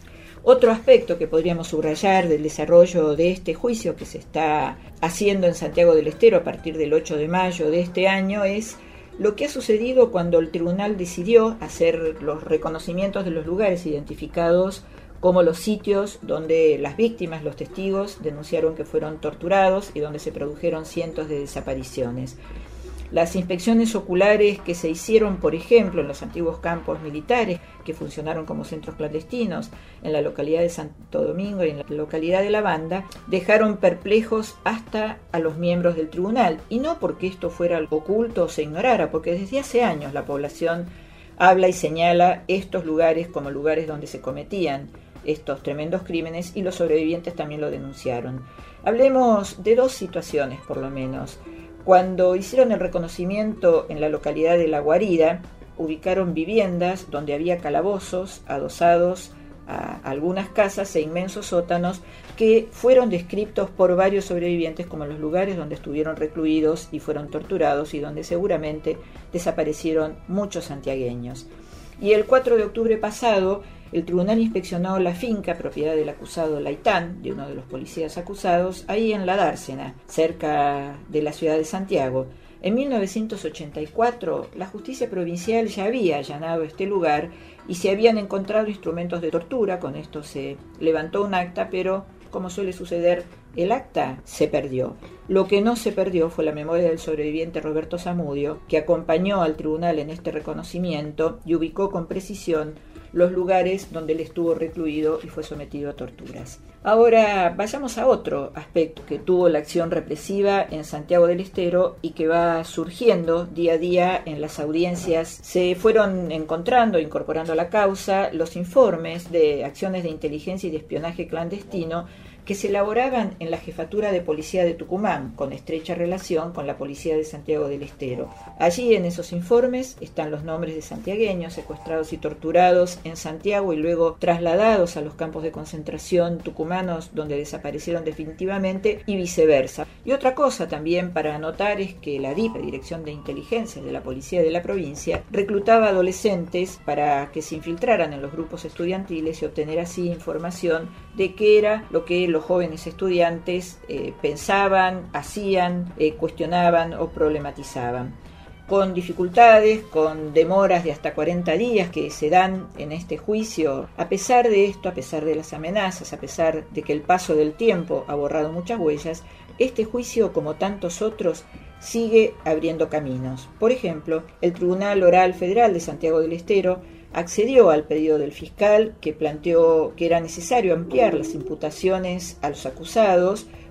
Speaker 3: Otro aspecto que podríamos subrayar del desarrollo de este juicio que se está haciendo en Santiago del Estero a partir del ocho de mayo de este año es lo que ha sucedido cuando el tribunal decidió hacer los reconocimientos de los lugares identificados como los sitios donde las víctimas, los testigos, denunciaron que fueron torturados y donde se produjeron cientos de desapariciones. Las inspecciones oculares que se hicieron, por ejemplo, en los antiguos campos militares, que funcionaron como centros clandestinos, en la localidad de Santo Domingo y en la localidad de La Banda, dejaron perplejos hasta a los miembros del tribunal. Y no porque esto fuera oculto o se ignorara, porque desde hace años la población habla y señala estos lugares como lugares donde se cometían estos tremendos crímenes, y los sobrevivientes también lo denunciaron. Hablemos de dos situaciones, por lo menos. Cuando hicieron el reconocimiento en la localidad de La Guarida, ubicaron viviendas donde había calabozos adosados a algunas casas e inmensos sótanos que fueron descritos por varios sobrevivientes como los lugares donde estuvieron recluidos y fueron torturados y donde seguramente desaparecieron muchos santiagueños. Y el cuatro de octubre pasado, el tribunal inspeccionó la finca propiedad del acusado Laitán, de uno de los policías acusados, ahí en La Dársena, cerca de la ciudad de Santiago. En mil novecientos ochenta y cuatro, la justicia provincial ya había allanado este lugar y se habían encontrado instrumentos de tortura. Con esto se levantó un acta, pero, como suele suceder, el acta se perdió. Lo que no se perdió fue la memoria del sobreviviente Roberto Zamudio, que acompañó al tribunal en este reconocimiento y ubicó con precisión los lugares donde él estuvo recluido y fue sometido a torturas. Ahora vayamos a otro aspecto que tuvo la acción represiva en Santiago del Estero y que va surgiendo día a día en las audiencias. Se fueron encontrando, incorporando a la causa, los informes de acciones de inteligencia y de espionaje clandestino que se elaboraban en la Jefatura de Policía de Tucumán, con estrecha relación con la Policía de Santiago del Estero. Allí en esos informes están los nombres de santiagueños secuestrados y torturados en Santiago y luego trasladados a los campos de concentración tucumanos donde desaparecieron definitivamente y viceversa. Y otra cosa también para anotar es que la D I P, la Dirección de Inteligencia de la Policía de la provincia, reclutaba adolescentes para que se infiltraran en los grupos estudiantiles y obtener así información de qué era lo que los jóvenes estudiantes eh, pensaban, hacían, eh, cuestionaban o problematizaban. Con dificultades, con demoras de hasta cuarenta días que se dan en este juicio, a pesar de esto, a pesar de las amenazas, a pesar de que el paso del tiempo ha borrado muchas huellas, este juicio, como tantos otros, sigue abriendo caminos. Por ejemplo, el Tribunal Oral Federal de Santiago del Estero accedió al pedido del fiscal, que planteó que era necesario ampliar las imputaciones a los acusados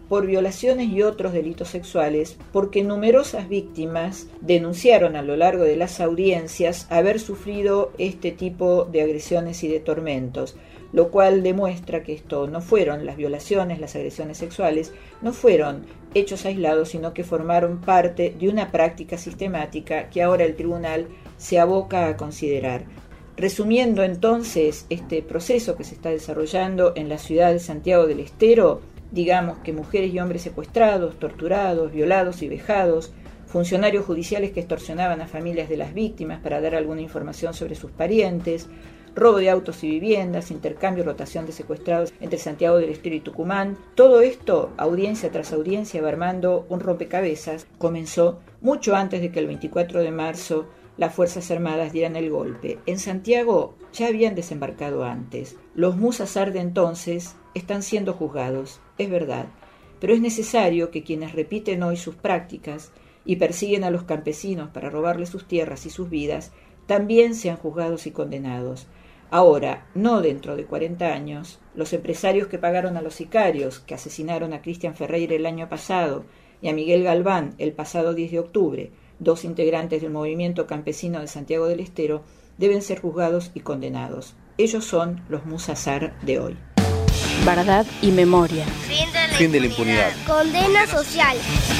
Speaker 3: por violaciones y otros delitos sexuales, porque numerosas víctimas denunciaron a lo largo de las audiencias haber sufrido este tipo de agresiones y de tormentos, lo cual demuestra que esto no fueron las violaciones, las agresiones sexuales, no fueron hechos aislados, sino que formaron parte de una práctica sistemática que ahora el tribunal se aboca a considerar. Resumiendo entonces este proceso que se está desarrollando en la ciudad de Santiago del Estero, digamos que mujeres y hombres secuestrados, torturados, violados y vejados, funcionarios judiciales que extorsionaban a familias de las víctimas para dar alguna información sobre sus parientes, robo de autos y viviendas, intercambio y rotación de secuestrados entre Santiago del Estero y Tucumán. Todo esto, audiencia tras audiencia, va armando un rompecabezas. Comenzó mucho antes de que el veinticuatro de marzo las Fuerzas Armadas dieran el golpe. En Santiago ya habían desembarcado antes. Los Musazar de entonces están siendo juzgados, es verdad, pero es necesario que quienes repiten hoy sus prácticas y persiguen a los campesinos para robarles sus tierras y sus vidas, también sean juzgados y condenados. Ahora, no dentro de cuarenta años, los empresarios que pagaron a los sicarios, que asesinaron a Cristian Ferreira el año pasado y a Miguel Galván el pasado diez de octubre, dos integrantes del movimiento campesino de Santiago del Estero, deben ser juzgados y condenados. Ellos son los Musazar de hoy.
Speaker 2: Verdad y memoria.
Speaker 4: Fin de la,
Speaker 5: fin de la impunidad.
Speaker 4: Condena social.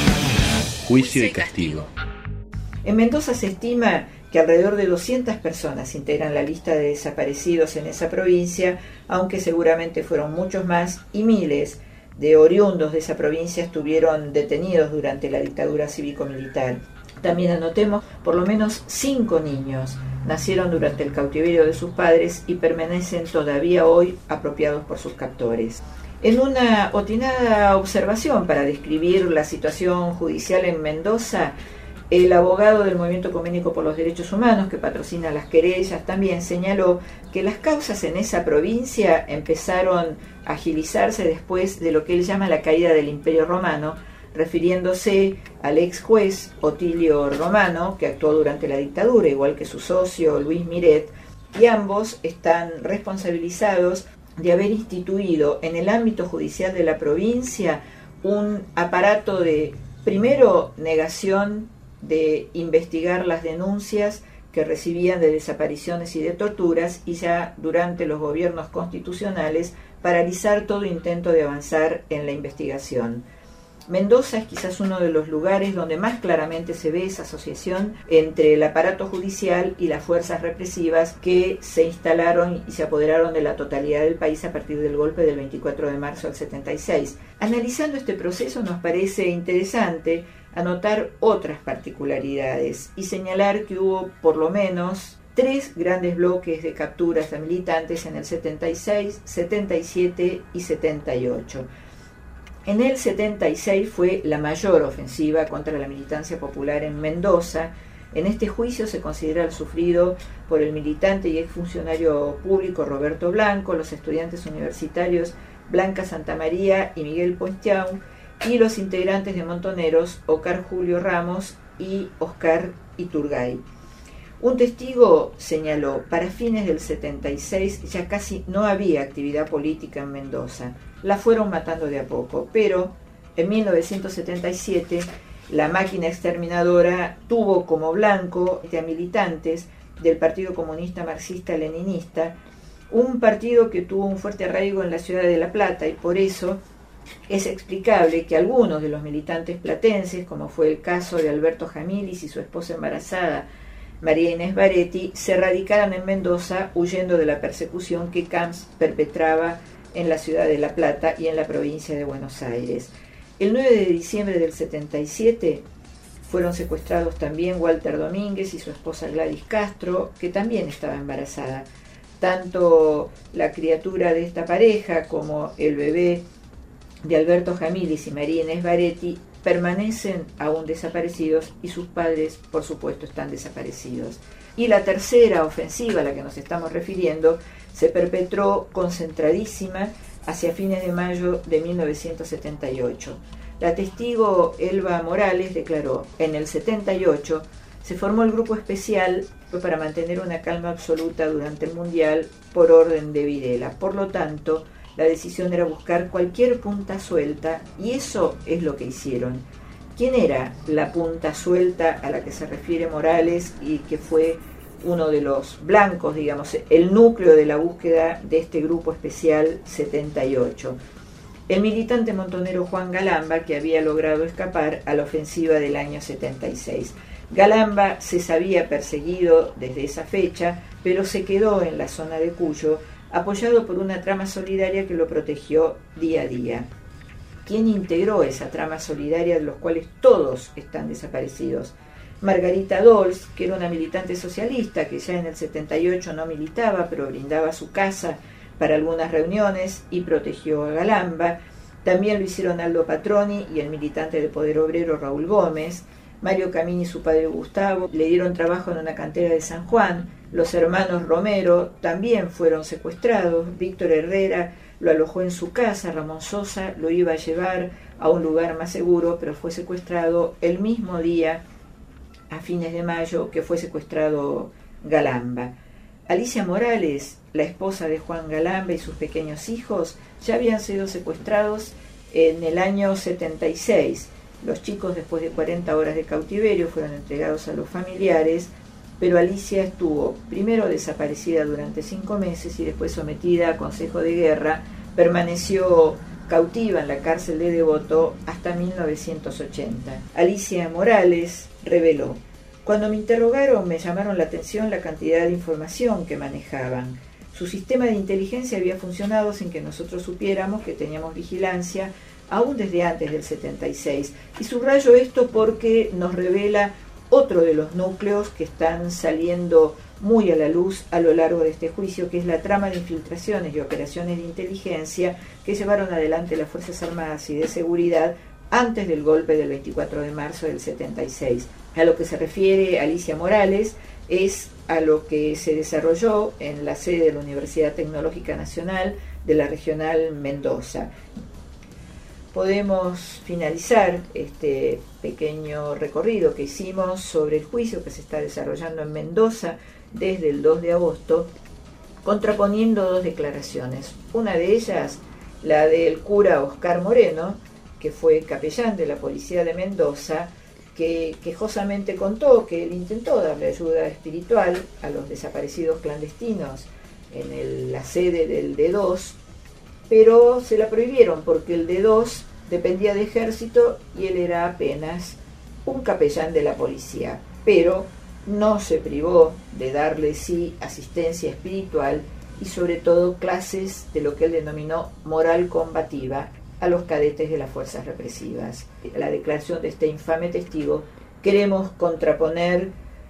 Speaker 5: Juicio y castigo.
Speaker 3: En Mendoza se estima que alrededor de doscientas personas integran la lista de desaparecidos en esa provincia, aunque seguramente fueron muchos más, y miles de oriundos de esa provincia estuvieron detenidos durante la dictadura cívico-militar. También anotemos, por lo menos cinco niños nacieron durante el cautiverio de sus padres y permanecen todavía hoy apropiados por sus captores. En una obstinada observación para describir la situación judicial en Mendoza, el abogado del Movimiento Ecuménico por los Derechos Humanos, que patrocina las querellas, también señaló que las causas en esa provincia empezaron a agilizarse después de lo que él llama la caída del Imperio Romano, refiriéndose al ex juez Otilio Romano, que actuó durante la dictadura, igual que su socio Luis Miret, y ambos están responsabilizados de haber instituido en el ámbito judicial de la provincia un aparato de, primero, negación de investigar las denuncias que recibían de desapariciones y de torturas, y ya durante los gobiernos constitucionales paralizar todo intento de avanzar en la investigación. Mendoza es quizás uno de los lugares donde más claramente se ve esa asociación entre el aparato judicial y las fuerzas represivas que se instalaron y se apoderaron de la totalidad del país a partir del golpe del veinticuatro de marzo del setenta y seis. Analizando este proceso nos parece interesante anotar otras particularidades y señalar que hubo por lo menos tres grandes bloques de capturas de militantes en el setenta y seis, setenta y siete y setenta y ocho. En el setenta y seis fue la mayor ofensiva contra la militancia popular en Mendoza. En este juicio se considera el sufrido por el militante y exfuncionario público Roberto Blanco, los estudiantes universitarios Blanca Santamaría y Miguel Pointiau, y los integrantes de Montoneros Óscar Julio Ramos y Óscar Iturgay. Un testigo señaló, para fines del setenta y seis ya casi no había actividad política en Mendoza. La fueron matando de a poco, pero en mil novecientos setenta y siete la máquina exterminadora tuvo como blanco a militantes del Partido Comunista Marxista-Leninista, un partido que tuvo un fuerte arraigo en la ciudad de La Plata, y por eso es explicable que algunos de los militantes platenses, como fue el caso de Alberto Jamilis y su esposa embarazada María Inés Baretti, se radicaran en Mendoza huyendo de la persecución que Camps perpetraba en la ciudad de La Plata y en la provincia de Buenos Aires. El nueve de diciembre del setenta y siete fueron secuestrados también Walter Domínguez y su esposa Gladys Castro, que también estaba embarazada. Tanto la criatura de esta pareja como el bebé de Alberto Jamilis y María Inés Baretti permanecen aún desaparecidos, y sus padres, por supuesto, están desaparecidos. Y la tercera ofensiva a la que nos estamos refiriendo se perpetró concentradísima hacia fines de mayo de mil novecientos setenta y ocho. La testigo Elba Morales declaró: en el setenta y ocho se formó el grupo especial para mantener una calma absoluta durante el Mundial por orden de Videla. Por lo tanto, La decisión era buscar cualquier punta suelta y eso es lo que hicieron. ¿Quién era la punta suelta a la que se refiere Morales y que fue uno de los blancos, digamos, el núcleo de la búsqueda de este grupo especial setenta y ocho? El militante montonero Juan Galamba, que había logrado escapar a la ofensiva del año setenta y seis. Galamba se sabía perseguido desde esa fecha, pero se quedó en la zona de Cuyo, apoyado por una trama solidaria que lo protegió día a día. ¿Quién integró esa trama solidaria de los cuales todos están desaparecidos? Margarita Dols, que era una militante socialista, que ya en el setenta y ocho no militaba, pero brindaba su casa para algunas reuniones y protegió a Galamba. También lo hicieron Aldo Patroni y el militante de Poder Obrero Raúl Gómez. Mario Camini y su padre Gustavo le dieron trabajo en una cantera de San Juan. Los hermanos Romero también fueron secuestrados. Víctor Herrera lo alojó en su casa. Ramón Sosa lo iba a llevar a un lugar más seguro, pero fue secuestrado el mismo día, a fines de mayo, que fue secuestrado Galamba. Alicia Morales, la esposa de Juan Galamba y sus pequeños hijos, ya habían sido secuestrados en el año setenta y seis. Los chicos, después de cuarenta horas de cautiverio, fueron entregados a los familiares, pero Alicia estuvo primero desaparecida durante cinco meses y después sometida a consejo de guerra. Permaneció cautiva en la cárcel de Devoto hasta mil novecientos ochenta. Alicia Morales reveló: cuando me interrogaron me llamaron la atención la cantidad de información que manejaban. Su sistema de inteligencia había funcionado sin que nosotros supiéramos que teníamos vigilancia, aún desde antes del setenta y seis. Y subrayo esto porque nos revela otro de los núcleos que están saliendo muy a la luz a lo largo de este juicio, que es la trama de infiltraciones y operaciones de inteligencia que llevaron adelante las Fuerzas Armadas y de Seguridad antes del golpe del veinticuatro de marzo del setenta y seis. A lo que se refiere Alicia Morales es a lo que se desarrolló en la sede de la Universidad Tecnológica Nacional de la Regional Mendoza. Podemos finalizar este pequeño recorrido que hicimos sobre el juicio que se está desarrollando en Mendoza desde el dos de agosto, contraponiendo dos declaraciones. Una de ellas, la del cura Oscar Moreno, que fue capellán de la policía de Mendoza, que quejosamente contó que él intentó darle ayuda espiritual a los desaparecidos clandestinos en el, la sede del D dos, pero se la prohibieron porque el D dos dependía de ejército y él era apenas un capellán de la policía, pero no se privó de darle sí asistencia espiritual y sobre todo clases de lo que él denominó moral combativa a los cadetes de las fuerzas represivas. La declaración de este infame testigo queremos contraponer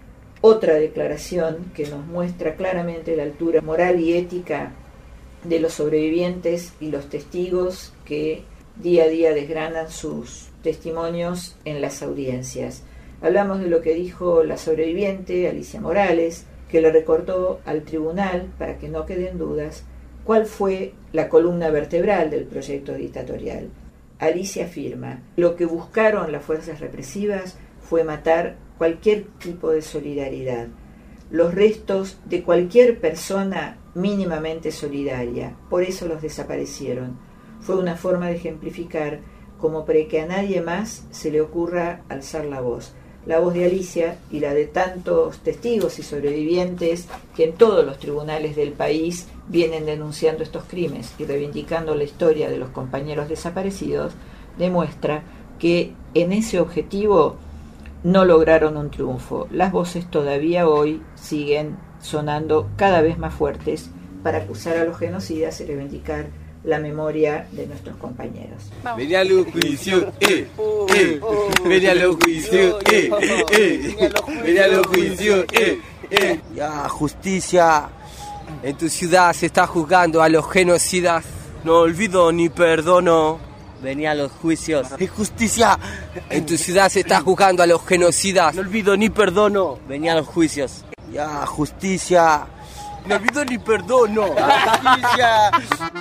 Speaker 3: otra declaración que nos muestra claramente la altura moral y ética de los sobrevivientes y los testigos que día a día desgranan sus testimonios en las audiencias. Hablamos de lo que dijo la sobreviviente Alicia Morales, que le recordó al tribunal, para que no queden dudas, cuál fue la columna vertebral del proyecto dictatorial. Alicia afirma: lo que buscaron las fuerzas represivas fue matar cualquier tipo de solidaridad, los restos de cualquier persona mínimamente solidaria, por eso los desaparecieron. Fue una forma de ejemplificar como para que a nadie más se le ocurra alzar la voz. La voz de Alicia y la de tantos testigos y sobrevivientes que en todos los tribunales del país vienen denunciando estos crímenes y reivindicando la historia de los compañeros desaparecidos, demuestra que en ese objetivo no lograron un triunfo. Las voces todavía hoy siguen sonando cada vez más fuertes para acusar a los genocidas y reivindicar la memoria de nuestros compañeros.
Speaker 6: Vení a los juicios, eh, eh. Vení a los juicios, eh, eh. Vení a los juicios, eh, eh.
Speaker 7: Ya, justicia. En tu ciudad se está juzgando a los genocidas. No olvido ni perdono.
Speaker 8: Vení a los juicios.
Speaker 7: Justicia. En tu ciudad se está juzgando a los genocidas.
Speaker 8: No olvido ni perdono. Vení a los juicios.
Speaker 7: Ya, justicia.
Speaker 6: No olvido ni perdono. Justicia.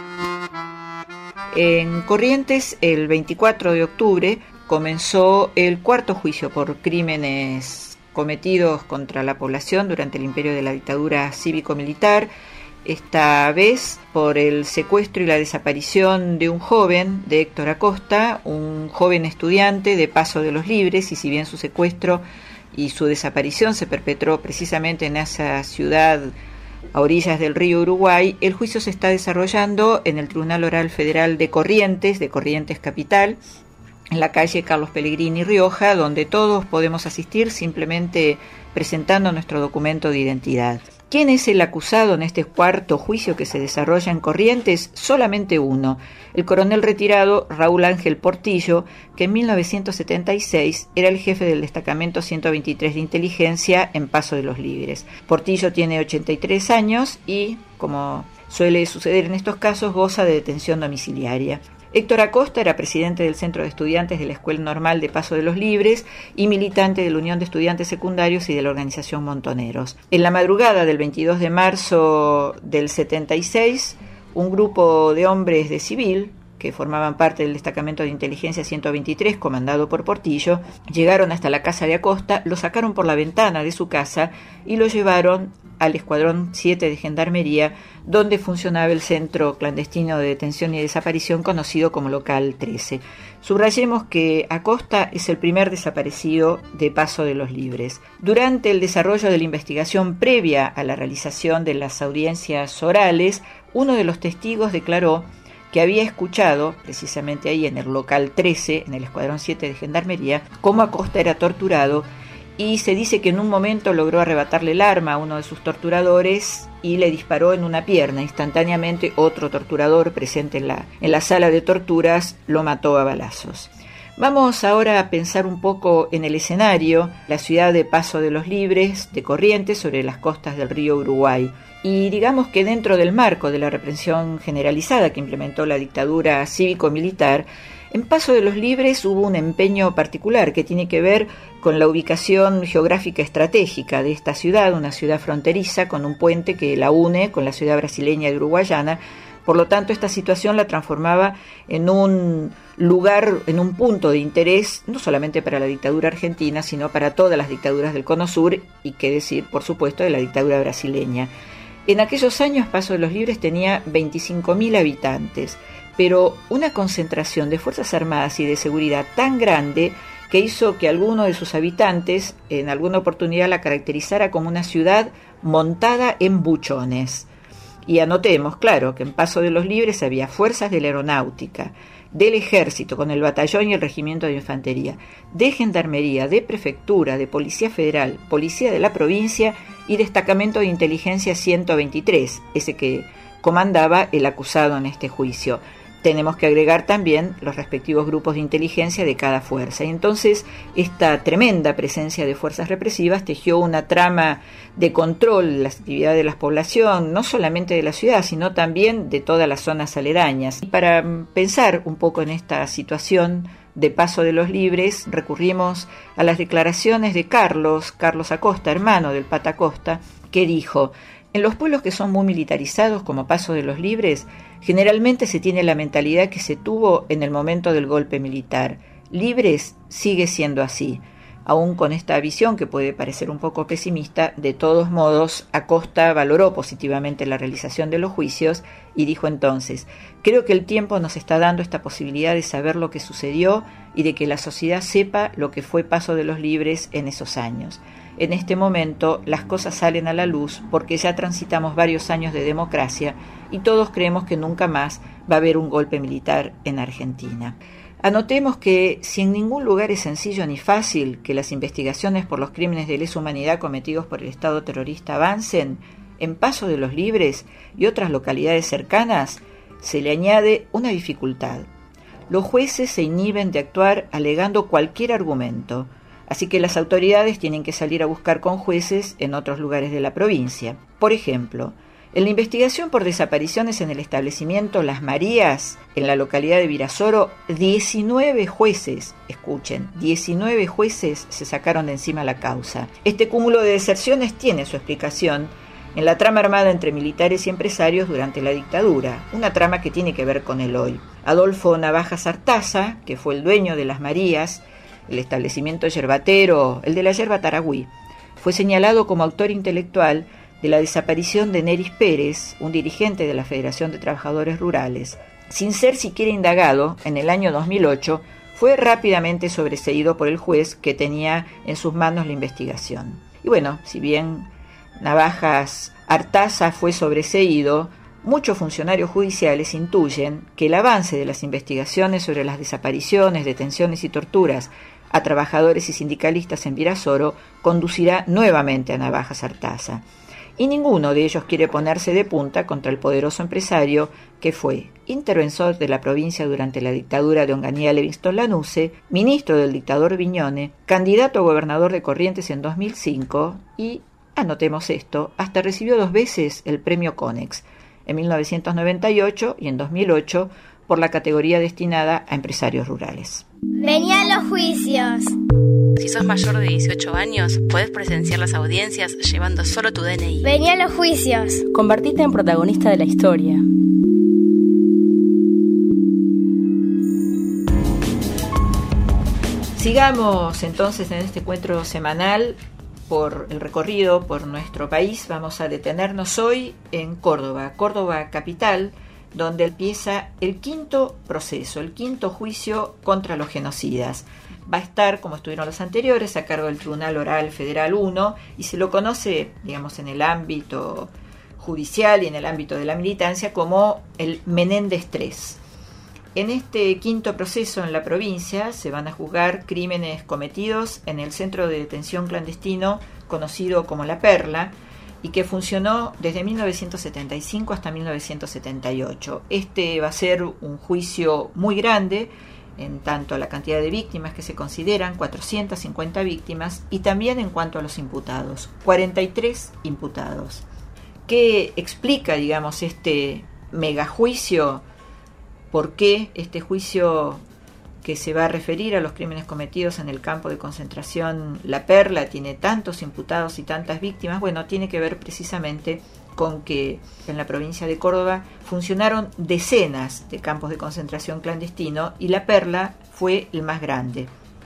Speaker 3: En Corrientes, el veinticuatro de octubre, comenzó el cuarto juicio por crímenes cometidos contra la población durante el imperio de la dictadura cívico-militar. esta vez por el secuestro y la desaparición de un joven, de Héctor Acosta, un joven estudiante de Paso de los Libres, y si bien su secuestro y su desaparición se perpetró precisamente en esa ciudad a orillas del río Uruguay, el juicio se está desarrollando en el Tribunal Oral Federal de Corrientes, de Corrientes Capital, en la calle Carlos Pellegrini Rioja, donde todos podemos asistir simplemente presentando nuestro documento de identidad. ¿Quién es el acusado en este cuarto juicio que se desarrolla en Corrientes? Solamente uno, el coronel retirado Raúl Ángel Portillo, que en mil novecientos setenta y seis era el jefe del destacamento ciento veintitrés de inteligencia en Paso de los Libres. Portillo tiene ochenta y tres años y, como suele suceder en estos casos, goza de detención domiciliaria. Héctor Acosta era presidente del Centro de Estudiantes de la Escuela Normal de Paso de los Libres y militante de la Unión de Estudiantes Secundarios y de la organización Montoneros. En la madrugada del veintidós de marzo del setenta y seis, un grupo de hombres de civil, que formaban parte del destacamento de inteligencia ciento veintitrés, comandado por Portillo, llegaron hasta la casa de Acosta, lo sacaron por la ventana de su casa y lo llevaron al Escuadrón siete de Gendarmería, donde funcionaba el centro clandestino de detención y desaparición conocido como Local trece. Subrayemos que Acosta es el primer desaparecido de Paso de los Libres. Durante el desarrollo de la investigación previa a la realización de las audiencias orales, uno de los testigos declaró que había escuchado, precisamente ahí en el Local trece, en el Escuadrón siete de Gendarmería, cómo Acosta era torturado, y se dice que en un momento logró arrebatarle el arma a uno de sus torturadores y le disparó en una pierna. Instantáneamente otro torturador presente en la, en la sala de torturas lo mató a balazos. Vamos ahora a pensar un poco en el escenario, la ciudad de Paso de los Libres, de Corrientes, sobre las costas del río Uruguay. Y digamos que dentro del marco de la represión generalizada que implementó la dictadura cívico-militar, en Paso de los Libres hubo un empeño particular que tiene que ver con la ubicación geográfica estratégica de esta ciudad, una ciudad fronteriza con un puente que la une con la ciudad brasileña de Uruguayana. Por lo tanto, esta situación la transformaba en un lugar, en un punto de interés, no solamente para la dictadura argentina, sino para todas las dictaduras del Cono Sur, y qué decir, por supuesto, de la dictadura brasileña. En aquellos años, Paso de los Libres tenía veinticinco mil habitantes, pero una concentración de Fuerzas Armadas y de seguridad tan grande que hizo que alguno de sus habitantes en alguna oportunidad la caracterizara como una ciudad montada en buchones. Y anotemos, claro, que en Paso de los Libres había fuerzas de la aeronáutica, del ejército con el batallón y el regimiento de infantería, de gendarmería, de prefectura, de policía federal, policía de la provincia y destacamento de inteligencia ciento veintitrés, ese que comandaba el acusado en este juicio. Tenemos que agregar también los respectivos grupos de inteligencia de cada fuerza. Y entonces esta tremenda presencia de fuerzas represivas tejió una trama de control de las actividades de la población, no solamente de la ciudad, sino también de todas las zonas aledañas. Y para pensar un poco en esta situación de Paso de los Libres, recurrimos a las declaraciones de Carlos, Carlos Acosta, hermano del Pata Acosta, que dijo: en los pueblos que son muy militarizados, como Paso de los Libres, generalmente se tiene la mentalidad que se tuvo en el momento del golpe militar. Libres sigue siendo así. Aún con esta visión, que puede parecer un poco pesimista, de todos modos, Acosta valoró positivamente la realización de los juicios y dijo entonces: creo que el tiempo nos está dando esta posibilidad de saber lo que sucedió y de que la sociedad sepa lo que fue Paso de los Libres en esos años. En este momento las cosas salen a la luz porque ya transitamos varios años de democracia y todos creemos que nunca más va a haber un golpe militar en Argentina. Anotemos que si en ningún lugar es sencillo ni fácil que las investigaciones por los crímenes de lesa humanidad cometidos por el Estado terrorista avancen, en Paso de los Libres y otras localidades cercanas se le añade una dificultad. Los jueces se inhiben de actuar alegando cualquier argumento, así que las autoridades tienen que salir a buscar con jueces en otros lugares de la provincia. Por ejemplo, en la investigación por desapariciones en el establecimiento Las Marías, en la localidad de Virasoro, diecinueve jueces, escuchen, diecinueve jueces se sacaron de encima la causa. Este cúmulo de deserciones tiene su explicación en la trama armada entre militares y empresarios durante la dictadura, una trama que tiene que ver con el hoy. Adolfo Navajas Artaza, que fue el dueño de Las Marías, el establecimiento yerbatero, el de la yerba Taragüí, fue señalado como autor intelectual de la desaparición de Neris Pérez, un dirigente de la Federación de Trabajadores Rurales. Sin ser siquiera indagado, en el año dos mil ocho fue rápidamente sobreseído por el juez que tenía en sus manos la investigación. Y bueno, si bien Navajas Artaza fue sobreseído, muchos funcionarios judiciales intuyen que el avance de las investigaciones sobre las desapariciones, detenciones y torturas a trabajadores y sindicalistas en Virasoro conducirá nuevamente a Navajas Artaza. Y ninguno de ellos quiere ponerse de punta contra el poderoso empresario que fue interventor de la provincia durante la dictadura de Onganía Levingston Lanusse, ministro del dictador Viñone, candidato a gobernador de Corrientes en dos mil cinco y, anotemos esto, hasta recibió dos veces el premio Conex, en mil novecientos noventa y ocho y en dos mil ocho, por la categoría destinada a empresarios rurales.
Speaker 4: Venían los juicios.
Speaker 1: Si sos mayor de dieciocho años, podés presenciar las audiencias llevando solo tu D N I.
Speaker 4: Venían los juicios.
Speaker 2: Convertite en protagonista de la historia.
Speaker 3: Sigamos entonces en este encuentro semanal por el recorrido por nuestro país. Vamos a detenernos hoy en Córdoba, Córdoba capital, donde empieza el quinto proceso, el quinto juicio contra los genocidas. Va a estar, como estuvieron los anteriores, a cargo del Tribunal Oral Federal uno y se lo conoce, digamos, en el ámbito judicial y en el ámbito de la militancia como el Menéndez tres. En este quinto proceso en la provincia se van a juzgar crímenes cometidos en el centro de detención clandestino conocido como La Perla y que funcionó desde mil novecientos setenta y cinco hasta mil novecientos setenta y ocho. Este va a ser un juicio muy grande en tanto a la cantidad de víctimas que se consideran, cuatrocientas cincuenta víctimas, y también en cuanto a los imputados, cuarenta y tres imputados. ¿Qué explica, digamos, este megajuicio? ¿Por qué este juicio que se va a referir a los crímenes cometidos en el campo de concentración La Perla tiene tantos imputados y tantas víctimas? Bueno, tiene que ver precisamente con que en la provincia de Córdoba funcionaron decenas de campos de concentración clandestino y La Perla fue el más grande.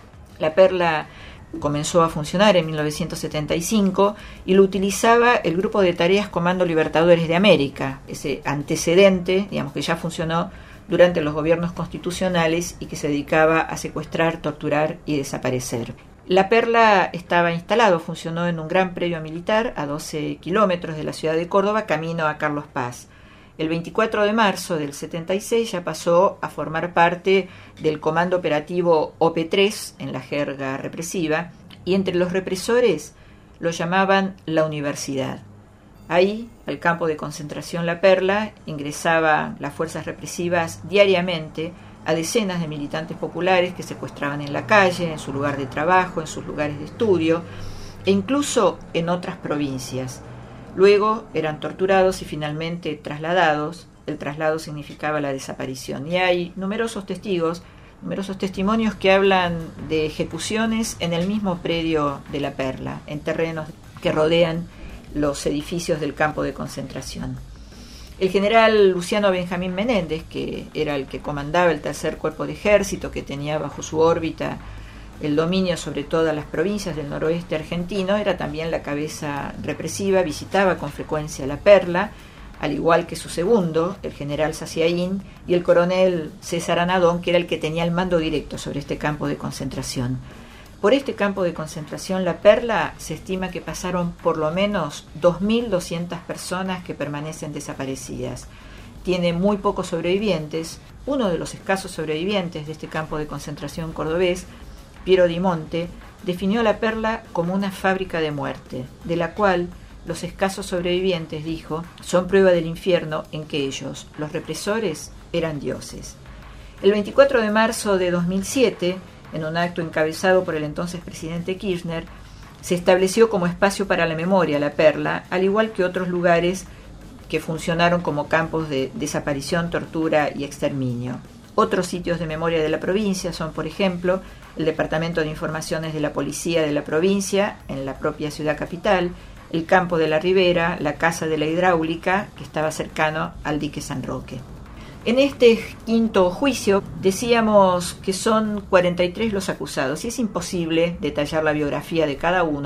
Speaker 3: La Perla comenzó a funcionar en mil novecientos setenta y cinco y lo utilizaba el Grupo de Tareas Comando Libertadores de América, ese antecedente, digamos, que ya funcionó durante los gobiernos constitucionales y que se dedicaba a secuestrar, torturar y desaparecer. La Perla estaba instalado, funcionó en un gran predio militar a doce kilómetros de la ciudad de Córdoba, camino a Carlos Paz. El veinticuatro de marzo del setenta y seis ya pasó a formar parte del Comando Operativo O P tres en la jerga represiva y entre los represores lo llamaban la universidad. Ahí, al campo de concentración La Perla, ingresaban las fuerzas represivas diariamente a decenas de militantes populares que secuestraban en la calle, en su lugar de trabajo, en sus lugares de estudio e incluso en otras provincias. Luego eran torturados y finalmente trasladados. El traslado significaba la desaparición. Y hay numerosos testigos, numerosos testimonios que hablan de ejecuciones en el mismo predio de La Perla, en terrenos que rodean los edificios del campo de concentración. El general Luciano Benjamín Menéndez, que era el que comandaba el tercer cuerpo de ejército, que tenía bajo su órbita el dominio sobre todas las provincias del noroeste argentino, era también la cabeza represiva, visitaba con frecuencia La Perla, al igual que su segundo, el general Saciaín, y el coronel César Anadón, que era el que tenía el mando directo sobre este campo de concentración. Por este campo de concentración La Perla se estima que pasaron por lo menos dos mil doscientas personas que permanecen desaparecidas. Tiene muy pocos sobrevivientes. Uno de los escasos sobrevivientes de este campo de concentración cordobés, Piero Di Monte, definió a La Perla como una fábrica de muerte, de la cual los escasos sobrevivientes, dijo, son prueba del infierno en que ellos, los represores, eran dioses. El veinticuatro de marzo de dos mil siete, en un acto encabezado por el entonces presidente Kirchner, se estableció como espacio para la memoria La Perla, al igual que otros lugares que funcionaron como campos de desaparición, tortura y exterminio. Otros sitios de memoria de la provincia son, por ejemplo, el Departamento de Informaciones de la Policía de la provincia, en la propia ciudad capital, el campo de la Ribera, la Casa de la Hidráulica, que estaba cercano al dique San Roque. En este quinto juicio decíamos que son cuarenta y tres los acusados y es imposible detallar la biografía de cada uno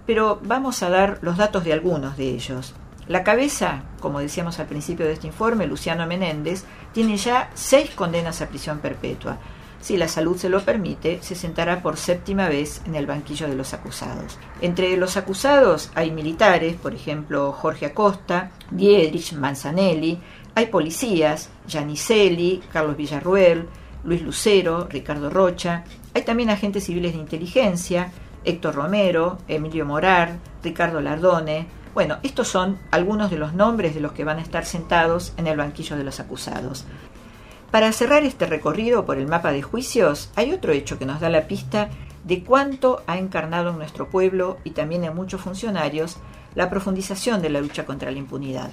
Speaker 3: pero vamos a dar los datos de algunos de ellos. La cabeza, como decíamos al principio de este informe, Luciano Menéndez, tiene ya seis condenas a prisión perpetua. Si la salud se lo permite, se sentará por séptima vez en el banquillo de los acusados. Entre los acusados hay militares, por ejemplo, Jorge Acosta, Dietrich Manzanelli, hay policías, Giannicelli, Carlos Villarruel, Luis Lucero, Ricardo Rocha, hay también agentes civiles de inteligencia, Héctor Romero, Emilio Morar, Ricardo Lardone. Bueno, estos son algunos de los nombres de los que van a estar sentados en el banquillo de los acusados. Para cerrar este recorrido por el mapa de juicios, hay otro hecho que nos da la pista de cuánto ha encarnado en nuestro pueblo y también en muchos funcionarios la profundización de la lucha contra la impunidad.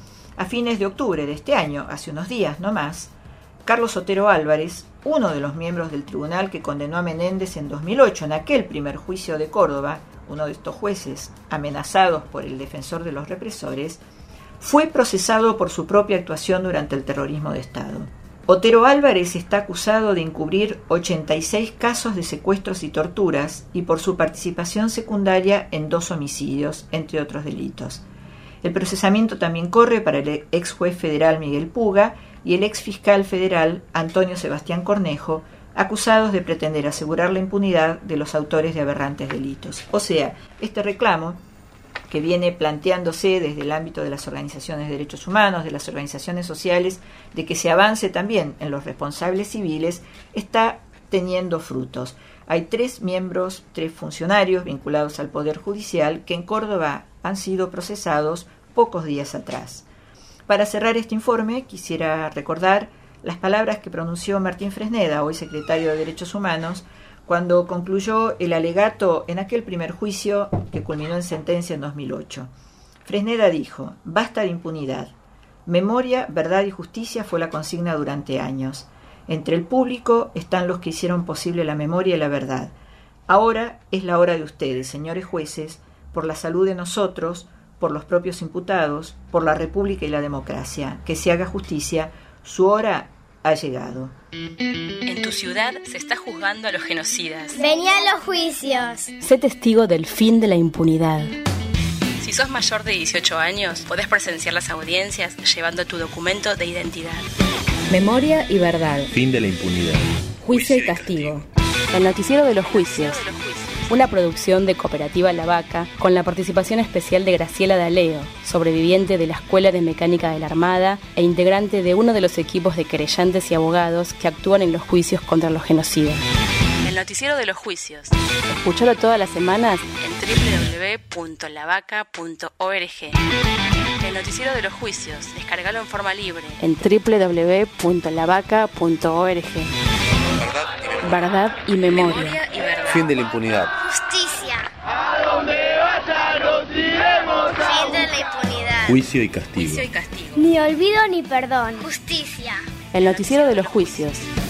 Speaker 3: A fines de octubre de este año, hace unos días no más, Carlos Otero Álvarez, uno de los miembros del tribunal que condenó a Menéndez en dos mil ocho en aquel primer juicio de Córdoba, uno de estos jueces amenazados por el defensor de los represores, fue procesado por su propia actuación durante el terrorismo de Estado. Otero Álvarez está acusado de encubrir ochenta y seis casos de secuestros y torturas y por su participación secundaria en dos homicidios, entre otros delitos. El procesamiento también corre para el ex juez federal Miguel Puga y el ex fiscal federal Antonio Sebastián Cornejo, acusados de pretender asegurar la impunidad de los autores de aberrantes delitos. O sea, este reclamo, que viene planteándose desde el ámbito de las organizaciones de derechos humanos, de las organizaciones sociales, de que se avance también en los responsables civiles, está teniendo frutos. Hay tres miembros, tres funcionarios vinculados al Poder Judicial que en Córdoba han sido procesados pocos días atrás. Para cerrar este informe, quisiera recordar las palabras que pronunció Martín Fresneda, hoy secretario de Derechos Humanos, cuando concluyó el alegato en aquel primer juicio que culminó en sentencia en dos mil ocho. Fresneda dijo: basta de impunidad. Memoria, verdad y justicia fue la consigna durante años. Entre el público están los que hicieron posible la memoria y la verdad. Ahora es la hora de ustedes, señores jueces, por la salud de nosotros, por los propios imputados, por la República y la democracia. Que se haga justicia. Su hora ha llegado.
Speaker 1: En tu ciudad se está juzgando a los genocidas.
Speaker 4: Vení a los juicios.
Speaker 2: Sé testigo del fin de la impunidad.
Speaker 1: Si sos mayor de dieciocho años, podés presenciar las audiencias llevando tu documento de identidad.
Speaker 2: Memoria y verdad.
Speaker 5: Fin de la impunidad.
Speaker 2: Juicio y castigo. El noticiero de los juicios. Una producción de Cooperativa La Vaca con la participación especial de Graciela D'Aleo, sobreviviente de la Escuela de Mecánica de la Armada e integrante de uno de los equipos de querellantes y abogados que actúan en los juicios contra los genocidas.
Speaker 1: El noticiero de los juicios.
Speaker 2: Escuchalo todas las semanas
Speaker 1: en doble u doble u doble u punto la vaca punto org. El noticiero de los juicios. Descargalo en forma libre
Speaker 2: en doble u doble u doble u punto la vaca punto org. Verdad y memoria.
Speaker 1: Memoria y verdad.
Speaker 6: Fin de la impunidad.
Speaker 4: Justicia.
Speaker 6: A donde vaya nos iremos.
Speaker 4: Fin de la impunidad.
Speaker 5: Juicio y castigo.
Speaker 1: Juicio y castigo.
Speaker 4: Ni olvido ni perdón. Justicia.
Speaker 2: El noticiero de los juicios.